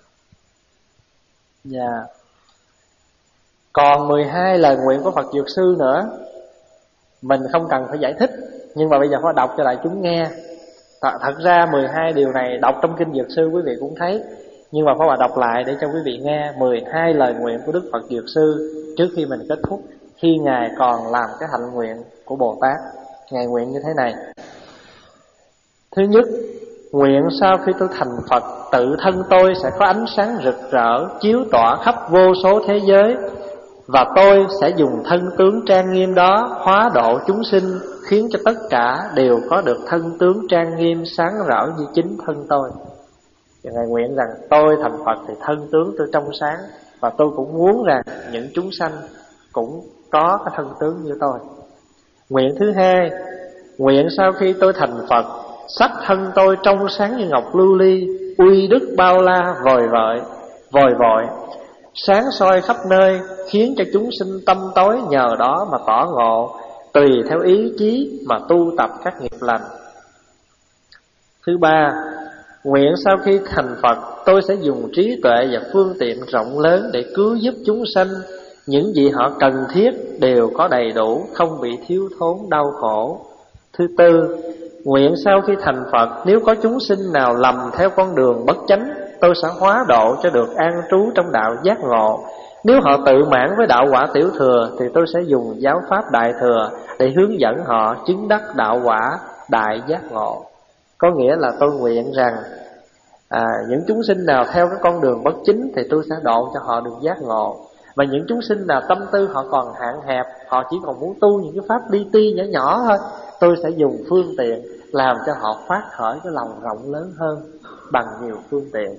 yeah. Còn mười hai lời nguyện của Phật Dược Sư nữa, mình không cần phải giải thích, nhưng mà bây giờ phải đọc cho đại chúng nghe. Thật ra mười hai điều này đọc trong Kinh Dược Sư quý vị cũng thấy, nhưng mà phải đọc lại để cho quý vị nghe mười hai lời nguyện của Đức Phật Dược Sư trước khi mình kết thúc, khi Ngài còn làm cái hạnh nguyện của Bồ Tát. Ngài nguyện như thế này: thứ nhất, nguyện sau khi tôi thành Phật, tự thân tôi sẽ có ánh sáng rực rỡ chiếu tỏa khắp vô số thế giới, và tôi sẽ dùng thân tướng trang nghiêm đó hóa độ chúng sinh, khiến cho tất cả đều có được thân tướng trang nghiêm sáng rỡ như chính thân tôi. Và Ngài nguyện rằng tôi thành Phật thì thân tướng tôi trong sáng, và tôi cũng muốn rằng những chúng sanh cũng có cái thân tướng như tôi. Nguyện thứ hai, nguyện sau khi tôi thành Phật, sắc thân tôi trong sáng như ngọc lưu ly, uy đức bao la vời vợi, vòi vội, sáng soi khắp nơi, khiến cho chúng sinh tâm tối nhờ đó mà tỏ ngộ, tùy theo ý chí mà tu tập các nghiệp lành. Thứ ba, nguyện sau khi thành Phật, tôi sẽ dùng trí tuệ và phương tiện rộng lớn để cứu giúp chúng sanh, những gì họ cần thiết đều có đầy đủ, không bị thiếu thốn đau khổ. Thứ tư, nguyện sau khi thành Phật, nếu có chúng sinh nào lầm theo con đường bất chánh, tôi sẽ hóa độ cho được an trú trong đạo giác ngộ. Nếu họ tự mãn với đạo quả tiểu thừa, thì tôi sẽ dùng giáo pháp đại thừa để hướng dẫn họ chứng đắc đạo quả đại giác ngộ. Có nghĩa là tôi nguyện rằng à, những chúng sinh nào theo cái con đường bất chính thì tôi sẽ độ cho họ được giác ngộ. Và những chúng sinh nào tâm tư họ còn hạn hẹp, họ chỉ còn muốn tu những cái pháp li ti nhỏ nhỏ thôi, tôi sẽ dùng phương tiện làm cho họ phát khởi cái lòng rộng lớn hơn bằng nhiều phương tiện.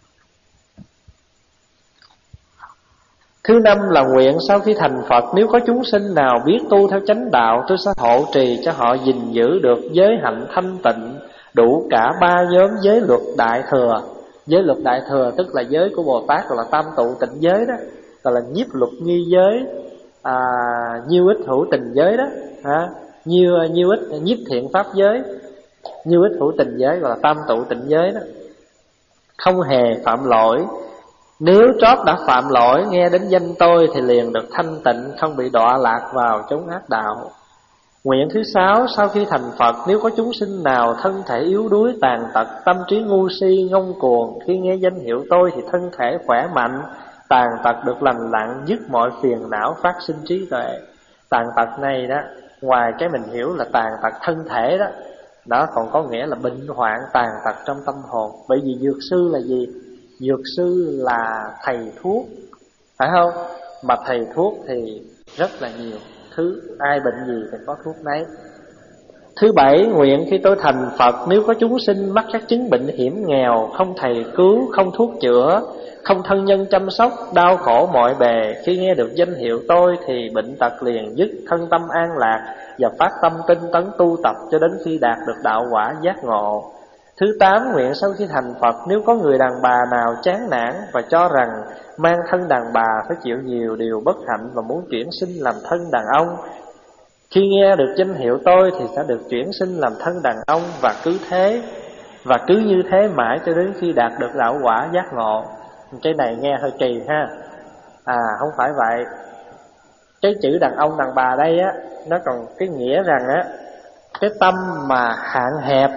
Thứ năm là nguyện sau khi thành Phật, nếu có chúng sinh nào biết tu theo chánh đạo, tôi sẽ hộ trì cho họ gìn giữ được giới hạnh thanh tịnh, đủ cả ba nhóm giới luật đại thừa. Giới luật đại thừa tức là giới của Bồ Tát, gọi là tam tụ tịnh giới đó, gọi là nhiếp luật nghi giới, à, nhiêu ích hữu tình giới đó, à, nhiêu nhiêu ích nhiếp thiện pháp giới, nhiêu ích hữu tình giới, gọi là tam tụ tịnh giới đó. Không hề phạm lỗi, nếu trót đã phạm lỗi, nghe đến danh tôi thì liền được thanh tịnh, không bị đọa lạc vào chốn ác đạo. Nguyện thứ sáu, sau khi thành Phật, nếu có chúng sinh nào thân thể yếu đuối, tàn tật, tâm trí ngu si, ngông cuồng, khi nghe danh hiệu tôi thì thân thể khỏe mạnh, tàn tật được lành lặn, dứt mọi phiền não, phát sinh trí tuệ. Tàn tật này đó, ngoài cái mình hiểu là tàn tật thân thể đó, đó còn có nghĩa là bệnh hoạn tàn tật trong tâm hồn. Bởi vì dược sư là gì? Dược sư là thầy thuốc, phải không? Mà thầy thuốc thì rất là nhiều thứ, ai bệnh gì thì có thuốc nấy. Thứ bảy, nguyện khi tôi thành Phật, nếu có chúng sinh mắc các chứng bệnh hiểm nghèo, không thầy cứu, không thuốc chữa, không thân nhân chăm sóc, đau khổ mọi bề, khi nghe được danh hiệu tôi thì bệnh tật liền dứt, thân tâm an lạc, và phát tâm tinh tấn tu tập cho đến khi đạt được đạo quả giác ngộ. Thứ tám, nguyện sau khi thành Phật, nếu có người đàn bà nào chán nản và cho rằng mang thân đàn bà phải chịu nhiều điều bất hạnh và muốn chuyển sinh làm thân đàn ông, khi nghe được danh hiệu tôi thì sẽ được chuyển sinh làm thân đàn ông, và cứ thế và cứ như thế mãi cho đến khi đạt được đạo quả giác ngộ. Cái này nghe hơi kỳ ha. À không phải vậy. Cái chữ đàn ông đàn bà đây á, nó còn cái nghĩa rằng á, cái tâm mà hạn hẹp,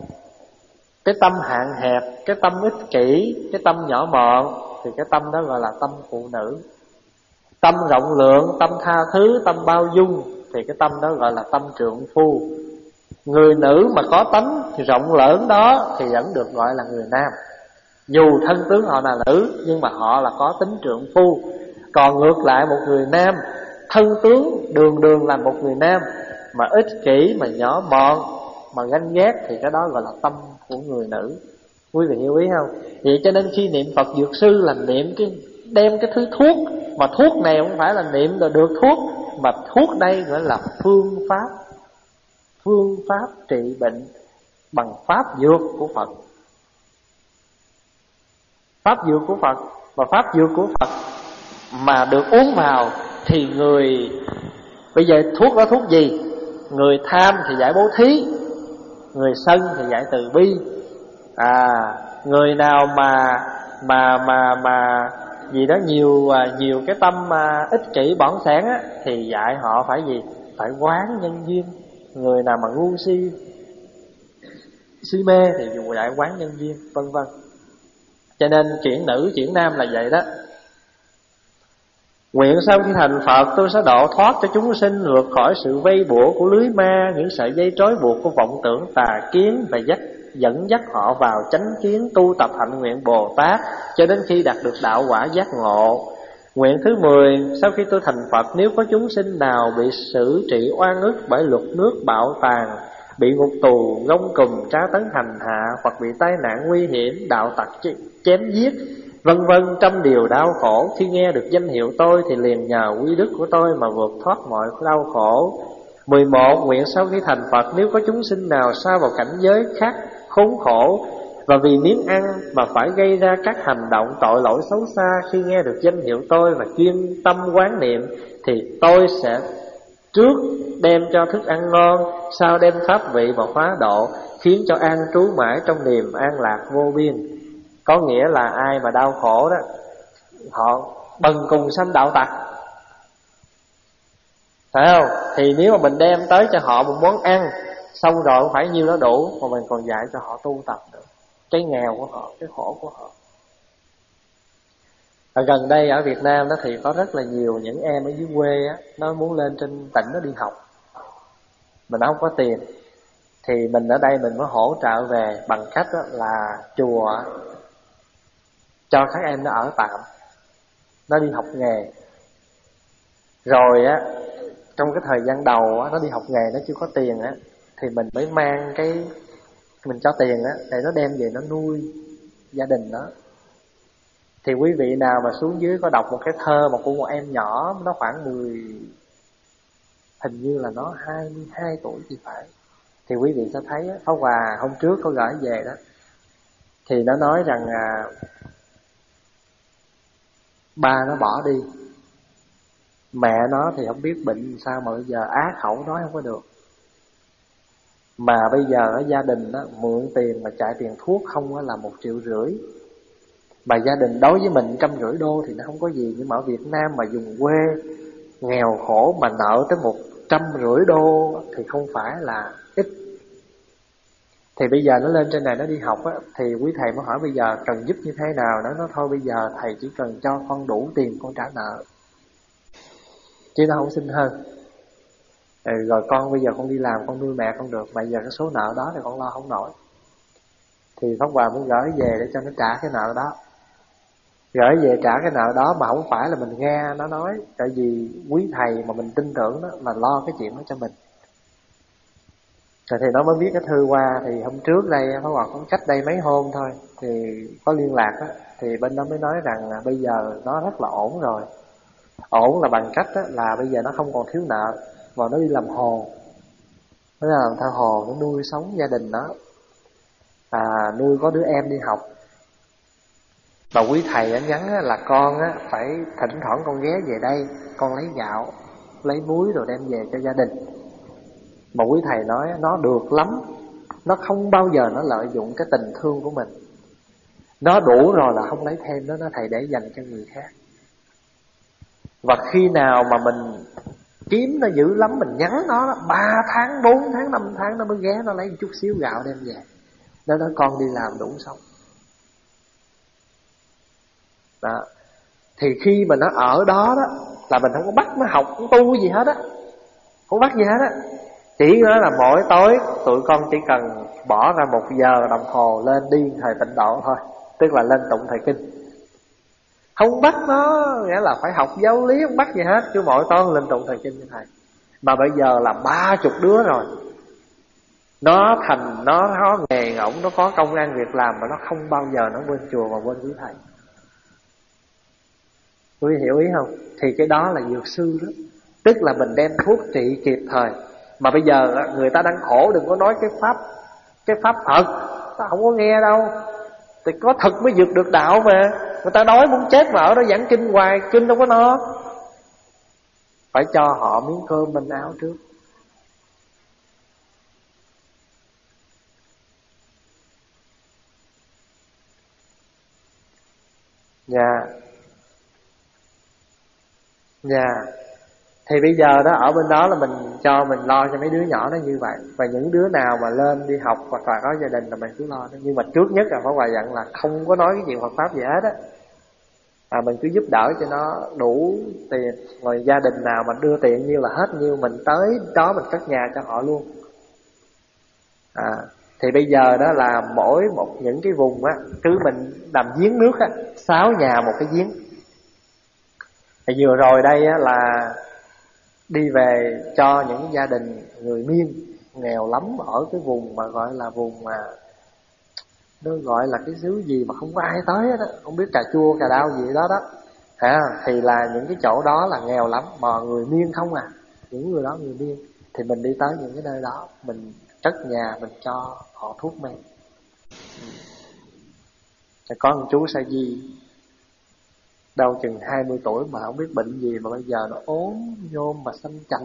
cái tâm hạn hẹp, cái tâm ích kỷ, cái tâm nhỏ mọn, thì cái tâm đó gọi là tâm phụ nữ. Tâm rộng lượng, tâm tha thứ, tâm bao dung, thì cái tâm đó gọi là tâm trượng phu. Người nữ mà có tánh thì rộng lớn đó thì vẫn được gọi là người nam, dù thân tướng họ là nữ nhưng mà họ là có tính trượng phu. Còn ngược lại, một người nam thân tướng đường đường là một người nam mà ích kỷ, mà nhỏ mọn, mà ganh ghét, thì cái đó gọi là tâm của người nữ. Quý vị hiểu ý không? Vậy cho nên khi niệm Phật Dược Sư là niệm cái đem cái thứ thuốc, mà thuốc này không phải là niệm rồi được thuốc, mà thuốc đây gọi là phương pháp. Phương pháp trị bệnh bằng pháp dược của Phật. Pháp dược của Phật. Và pháp dược của Phật mà được uống vào thì người, bây giờ thuốc đó thuốc gì? Người tham thì giải bố thí, người sân thì giải từ bi. À, người nào mà mà mà mà gì đó nhiều nhiều cái tâm mà ích kỷ bỏng sẻn á, thì dạy họ phải gì? Phải quán nhân duyên. Người nào mà ngu si si mê thì dù dạy quán nhân duyên, vân vân. Cho nên chuyển nữ chuyển nam là vậy đó. Nguyện sau khi thành Phật, tôi sẽ độ thoát cho chúng sinh vượt khỏi sự vây bủa của lưới ma, những sợi dây trói buộc của vọng tưởng tà kiến, và dắt dẫn dắt họ vào chánh kiến, tu tập hạnh nguyện Bồ Tát cho đến khi đạt được đạo quả giác ngộ. Nguyện thứ mười, sau khi tôi thành Phật, nếu có chúng sinh nào bị xử trị oan ức bởi luật nước bạo tàn, bị ngục tù, gông cùm, tra tấn hành hạ, hoặc bị tai nạn nguy hiểm, đạo tặc chém giết, vân vân, trăm điều đau khổ, khi nghe được danh hiệu tôi thì liền nhờ quy đức của tôi mà vượt thoát mọi đau khổ. Mười một, nguyện sau khi thành Phật, nếu có chúng sinh nào sa vào cảnh giới khác khốn khổ và vì miếng ăn mà phải gây ra các hành động tội lỗi xấu xa, khi nghe được danh hiệu tôi và chuyên tâm quán niệm thì tôi sẽ trước đem cho thức ăn ngon, sau đem pháp vị và hóa độ, khiến cho an trú mãi trong niềm an lạc vô biên. Có nghĩa là ai mà đau khổ đó, họ bần cùng sanh đạo tặc, phải không? Thì nếu mà mình đem tới cho họ một món ăn, xong rồi không phải nhiêu đó đủ, mà mình còn dạy cho họ tu tập được cái nghèo của họ, cái khổ của họ. Và gần đây ở Việt Nam đó thì có rất là nhiều những em ở dưới quê á, nó muốn lên trên tỉnh nó đi học, mà nó không có tiền, thì mình ở đây mình mới hỗ trợ về bằng cách đó là chùa cho các em nó ở tạm, nó đi học nghề. Rồi á, trong cái thời gian đầu á, nó đi học nghề nó chưa có tiền á, thì mình mới mang cái, mình cho tiền á để nó đem về nó nuôi gia đình nó. Thì quý vị nào mà xuống dưới có đọc một cái thơ mà của một em nhỏ, nó khoảng mười, hình như là nó hai mươi hai tuổi thì phải, thì quý vị sẽ thấy á, Pháp Hòa hôm trước có gửi về đó, thì nó nói rằng à, ba nó bỏ đi, mẹ nó thì không biết bệnh sao mà bây giờ á khẩu nói không có được, mà bây giờ ở gia đình đó, mượn tiền mà chạy tiền thuốc không là một triệu rưỡi. Mà gia đình đối với mình trăm rưỡi đô thì nó không có gì, nhưng mà ở Việt Nam mà dùng quê nghèo khổ mà nợ tới một trăm rưỡi đô thì không phải là ít. Thì bây giờ nó lên trên này nó đi học á, thì quý thầy mới hỏi bây giờ cần giúp như thế nào. Nó nói thôi bây giờ thầy chỉ cần cho con đủ tiền con trả nợ, chứ nó không xin hơn. Ừ, rồi con bây giờ con đi làm con nuôi mẹ con được, mà giờ cái số nợ đó thì con lo không nổi. Thì Pháp Hòa mới gửi về để cho nó trả cái nợ đó. Gửi về trả cái nợ đó mà không phải là mình nghe nó nói, tại vì quý thầy mà mình tin tưởng đó mà lo cái chuyện đó cho mình. Rồi thì nó mới viết cái thư qua. Thì hôm trước đây Pháp Hòa cũng cách đây mấy hôm thôi thì có liên lạc đó, thì bên đó mới nói rằng là bây giờ nó rất là ổn rồi. Ổn là bằng cách đó, là bây giờ nó không còn thiếu nợ, và nó đi làm hồ, nó làm tha hồ, nó nuôi sống gia đình nó, à, nuôi có đứa em đi học. Mà quý thầy anh nhắn là con á, phải thỉnh thoảng con ghé về đây, con lấy gạo, lấy muối rồi đem về cho gia đình. Mà quý thầy nói nó được lắm, nó không bao giờ nó lợi dụng cái tình thương của mình, nó đủ rồi là không lấy thêm đó, nó thầy để dành cho người khác. Và khi nào mà mình kiếm nó dữ lắm, mình nhắn nó ba tháng, bốn tháng, năm tháng nó mới ghé, nó lấy một chút xíu gạo đem về. Nó nói con đi làm đủ sống. Đó. Thì khi mà nó ở đó đó là mình không có bắt nó học, không tu gì hết á, không bắt gì hết á. Chỉ nói là mỗi tối tụi con chỉ cần bỏ ra một giờ đồng hồ lên đi thời tịnh độ thôi, tức là lên tụng thời kinh. Không bắt nó, nghĩa là phải học giáo lý, không bắt gì hết, cứ mỗi tối lên tụng thời kinh như thầy. Mà bây giờ là ba chục đứa rồi, nó thành, nó có nghề ngỗng, nó có công ăn việc làm, mà nó không bao giờ nó quên chùa mà quên quý thầy. Quý hiểu ý không? Thì cái đó là dược sư đó. Tức là mình đem thuốc trị kịp thời. Mà bây giờ người ta đang khổ, đừng có nói cái pháp Cái pháp thật, ta không có nghe đâu. Thì có thật mới vượt được đạo mà. Người ta đói muốn chết mà ở đó giảng kinh hoài, kinh đâu có no. Phải cho họ miếng cơm manh áo trước. Dạ Dạ Thì bây giờ đó, ở bên đó là mình cho mình lo cho mấy đứa nhỏ nó như vậy. Và những đứa nào mà lên đi học hoặc là có gia đình là mình cứ lo đó. Nhưng mà trước nhất là phải Hòa dặn là không có nói cái chuyện Phật Pháp gì hết á. À, mình cứ giúp đỡ cho nó đủ tiền. Rồi gia đình nào mà đưa tiền nhiêu là hết nhiêu, mình tới đó mình cất nhà cho họ luôn. À, thì bây giờ đó là mỗi một những cái vùng á, cứ mình làm giếng nước á, sáu nhà một cái giếng. Thì vừa rồi đây á là đi về cho những gia đình người Miên nghèo lắm ở cái vùng mà gọi là vùng mà nó gọi là cái xứ gì mà không có ai tới hết đó, không biết cà chua cà đao gì đó đó. À, thì là những cái chỗ đó là nghèo lắm mà người Miên không à, những người đó người Miên. Thì mình đi tới những cái nơi đó, mình cất nhà, mình cho họ thuốc men. ừ. Có một chú Sa Di đâu chừng hai mươi tuổi mà không biết bệnh gì mà bây giờ nó ốm nhôm mà xanh chành,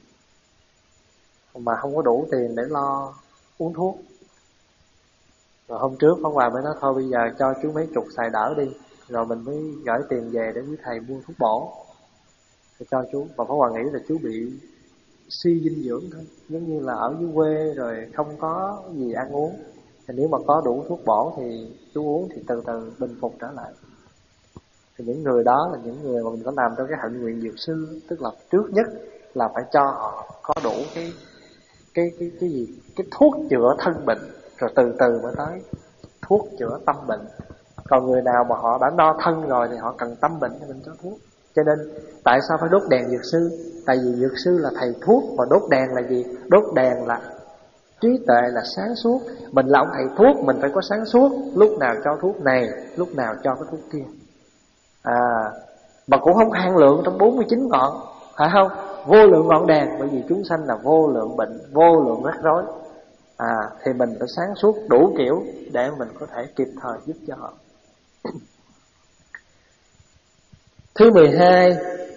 mà không có đủ tiền để lo uống thuốc. Rồi hôm trước Pháp Hòa mới nói thôi bây giờ cho chú mấy chục xài đỡ đi, rồi mình mới gửi tiền về để quý thầy mua thuốc bổ để cho chú. Và Pháp Hòa nghĩ là chú bị suy dinh dưỡng thôi, giống như là ở dưới quê rồi không có gì ăn uống. Thì nếu mà có đủ thuốc bổ thì chú uống thì từ từ bình phục trở lại. Thì những người đó là những người mà mình có làm cho cái hạnh nguyện dược sư. Tức là trước nhất là phải cho họ có đủ cái cái cái cái gì cái thuốc chữa thân bệnh, rồi từ từ mới tới thuốc chữa tâm bệnh. Còn người nào mà họ đã no thân rồi thì họ cần tâm bệnh thì mình cho thuốc. Cho nên tại sao phải đốt đèn dược sư? Tại vì dược sư là thầy thuốc, mà đốt đèn là gì? Đốt đèn là trí tuệ, là sáng suốt. Mình là ông thầy thuốc, mình phải có sáng suốt. Lúc nào cho thuốc này, lúc nào cho cái thuốc kia. À, mà cũng không hạn lượng trong bốn mươi chín ngọn, phải không? Vô lượng ngọn đèn, bởi vì chúng sanh là vô lượng bệnh, vô lượng rắc rối. À, thì mình phải sáng suốt đủ kiểu để mình có thể kịp thời giúp cho họ. Thứ mười hai,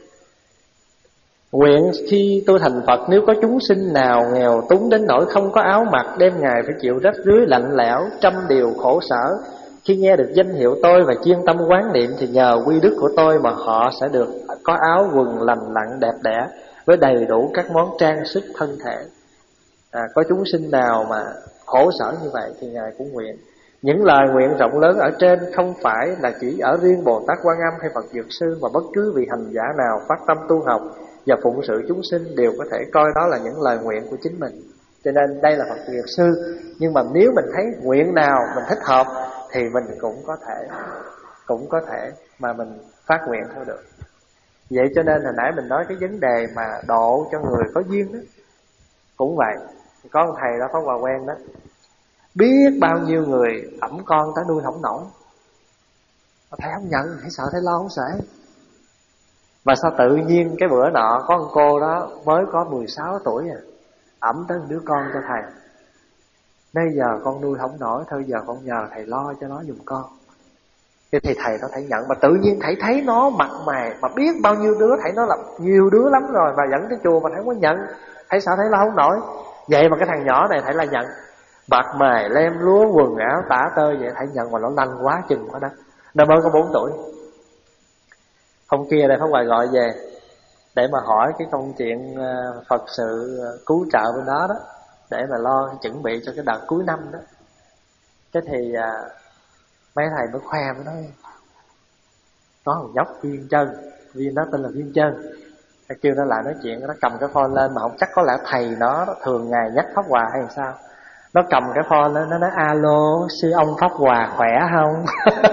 nguyện khi tôi thành Phật, nếu có chúng sinh nào nghèo túng đến nỗi không có áo mặc, đêm ngày phải chịu rách rưới lạnh lẽo, trăm điều khổ sở, khi nghe được danh hiệu tôi và chuyên tâm quán niệm thì nhờ quy đức của tôi mà họ sẽ được có áo quần lành lặn đẹp đẽ với đầy đủ các món trang sức thân thể. À, có chúng sinh nào mà khổ sở như vậy thì Ngài cũng nguyện. Những lời nguyện rộng lớn ở trên không phải là chỉ ở riêng Bồ Tát Quan Âm hay Phật Dược Sư, mà bất cứ vị hành giả nào phát tâm tu học và phụng sự chúng sinh đều có thể coi đó là những lời nguyện của chính mình. Cho nên đây là Phật Dược Sư. Nhưng mà nếu mình thấy nguyện nào mình thích hợp thì mình cũng có thể cũng có thể mà mình phát nguyện thôi được. Vậy cho nên hồi nãy mình nói cái vấn đề mà độ cho người có duyên đó cũng vậy. Có một thầy đó Pháp Hòa quen đó, biết bao nhiêu người ẵm con tới nuôi không nổi, thầy không nhận, thầy sợ thầy lo không xuể. Và sao tự nhiên cái bữa nọ có một cô đó mới có mười sáu tuổi à, ẵm tới một đứa con cho thầy. Bây giờ con nuôi không nổi, thôi giờ con nhờ thầy lo cho nó giùm con. Thì thầy thầy nó thầy nhận, mà tự nhiên thầy thấy nó mặt mày, mà biết bao nhiêu đứa, thầy nó là nhiều đứa lắm rồi mà dẫn tới chùa mà thầy không có nhận. Thầy sợ thầy lo không nổi. Vậy mà cái thằng nhỏ này thầy là nhận, mặt mày lem lúa, quần áo tả tơi vậy, thầy nhận mà nó lanh quá chừng quá đó. Nó mới có bốn tuổi. Hôm kia đây Pháp Hòa gọi về để mà hỏi cái công chuyện Phật sự cứu trợ bên đó đó, để mà lo chuẩn bị cho cái đợt cuối năm đó. Cái thì à, mấy thầy mới khoe mới nói có một nhóc Viên Chân, Viên đó tên là Viên Chân. Thầy kêu nó lại nói chuyện, nó cầm cái phone lên mà không chắc có lẽ thầy nó thường ngày nhắc Pháp Hòa hay sao. Nó cầm cái phone lên, nó nói alo sư ông Pháp Hòa khỏe không?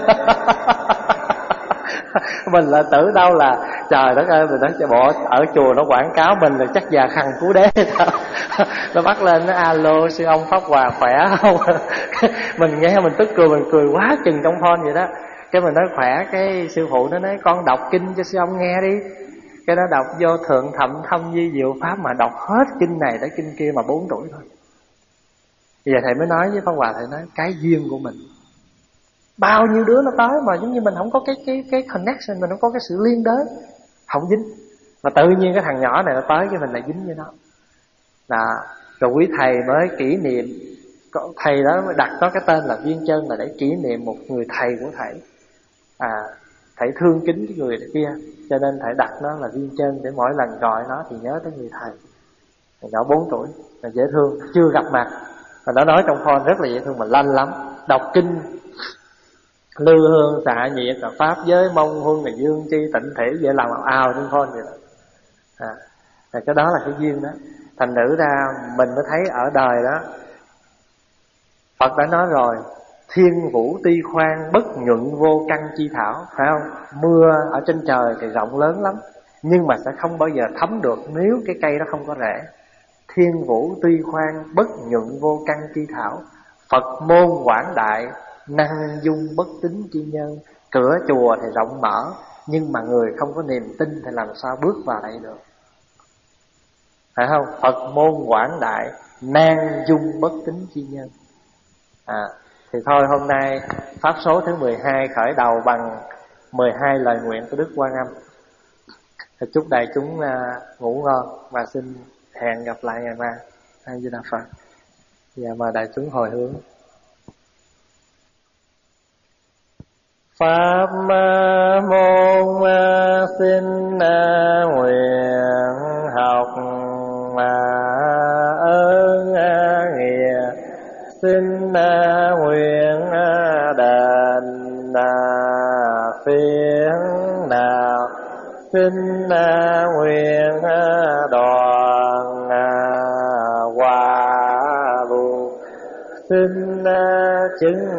Mình là tưởng đâu là trời đất ơi, mình nói cho bộ ở chùa nó quảng cáo mình là chắc già khăn cứu đế sao. Nó bắt lên nó alo sư ông Pháp Hòa khỏe không? Mình nghe mình tức cười, mình cười quá chừng trong phone vậy đó. Cái mình nói khỏe, cái sư phụ nó nói con đọc kinh cho sư ông nghe đi. Cái đó đọc vô thượng thậm thâm vi diệu pháp mà đọc hết kinh này tới kinh kia mà bốn tuổi thôi. Bây giờ thầy mới nói với Pháp Hòa, thầy nói cái duyên của mình. Bao nhiêu đứa nó tới mà giống như mình không có cái cái cái connection, mình không có cái sự liên đới, không dính. Mà tự nhiên cái thằng nhỏ này nó tới cái mình lại dính với nó. Đó. Rồi quý thầy mới kỷ niệm, thầy đó mới đặt nó cái tên là Viên Chân, là để kỷ niệm một người thầy của thầy. À, thầy thương kính cái người kia, cho nên thầy đặt nó là Viên Chân, để mỗi lần gọi nó thì nhớ tới người thầy. Thằng nhỏ bốn tuổi, là dễ thương, chưa gặp mặt. Và nó nói trong phone rất là dễ thương mà lanh lắm. Đọc kinh lư hương xạ nhiệt là pháp giới mong huân là dương chi tịnh thể, dễ làm ào ào trên phone vậy đó. À, là cái đó là cái duyên đó. Thành nữ ra mình mới thấy ở đời đó, Phật đã nói rồi, thiên vũ ti khoan bất nhuận vô căn chi thảo, phải không? Mưa ở trên trời thì rộng lớn lắm, nhưng mà sẽ không bao giờ thấm được nếu cái cây đó không có rễ. Thiên vũ tuy khoan bất nhuận vô căn chi thảo, Phật môn quảng đại năng dung bất tín chi nhân. Cửa chùa thì rộng mở, nhưng mà người không có niềm tin thì làm sao bước vào đây được, phải không? Phật môn quảng đại năng dung bất tín chi nhân. À, thì thôi hôm nay pháp số thứ mười hai khởi đầu bằng mười hai lời nguyện của Đức Quan Âm. Thì chúc đại chúng uh, ngủ ngon và xin hẹn gặp lại ngày mai. A Di Đà Phật. Và mời đại chúng hồi hướng. Pháp môn xin nguyện học ơn nghĩa, xin nguyện đền phiền nào, xin nguyện đoàn hòa luân, xin chứng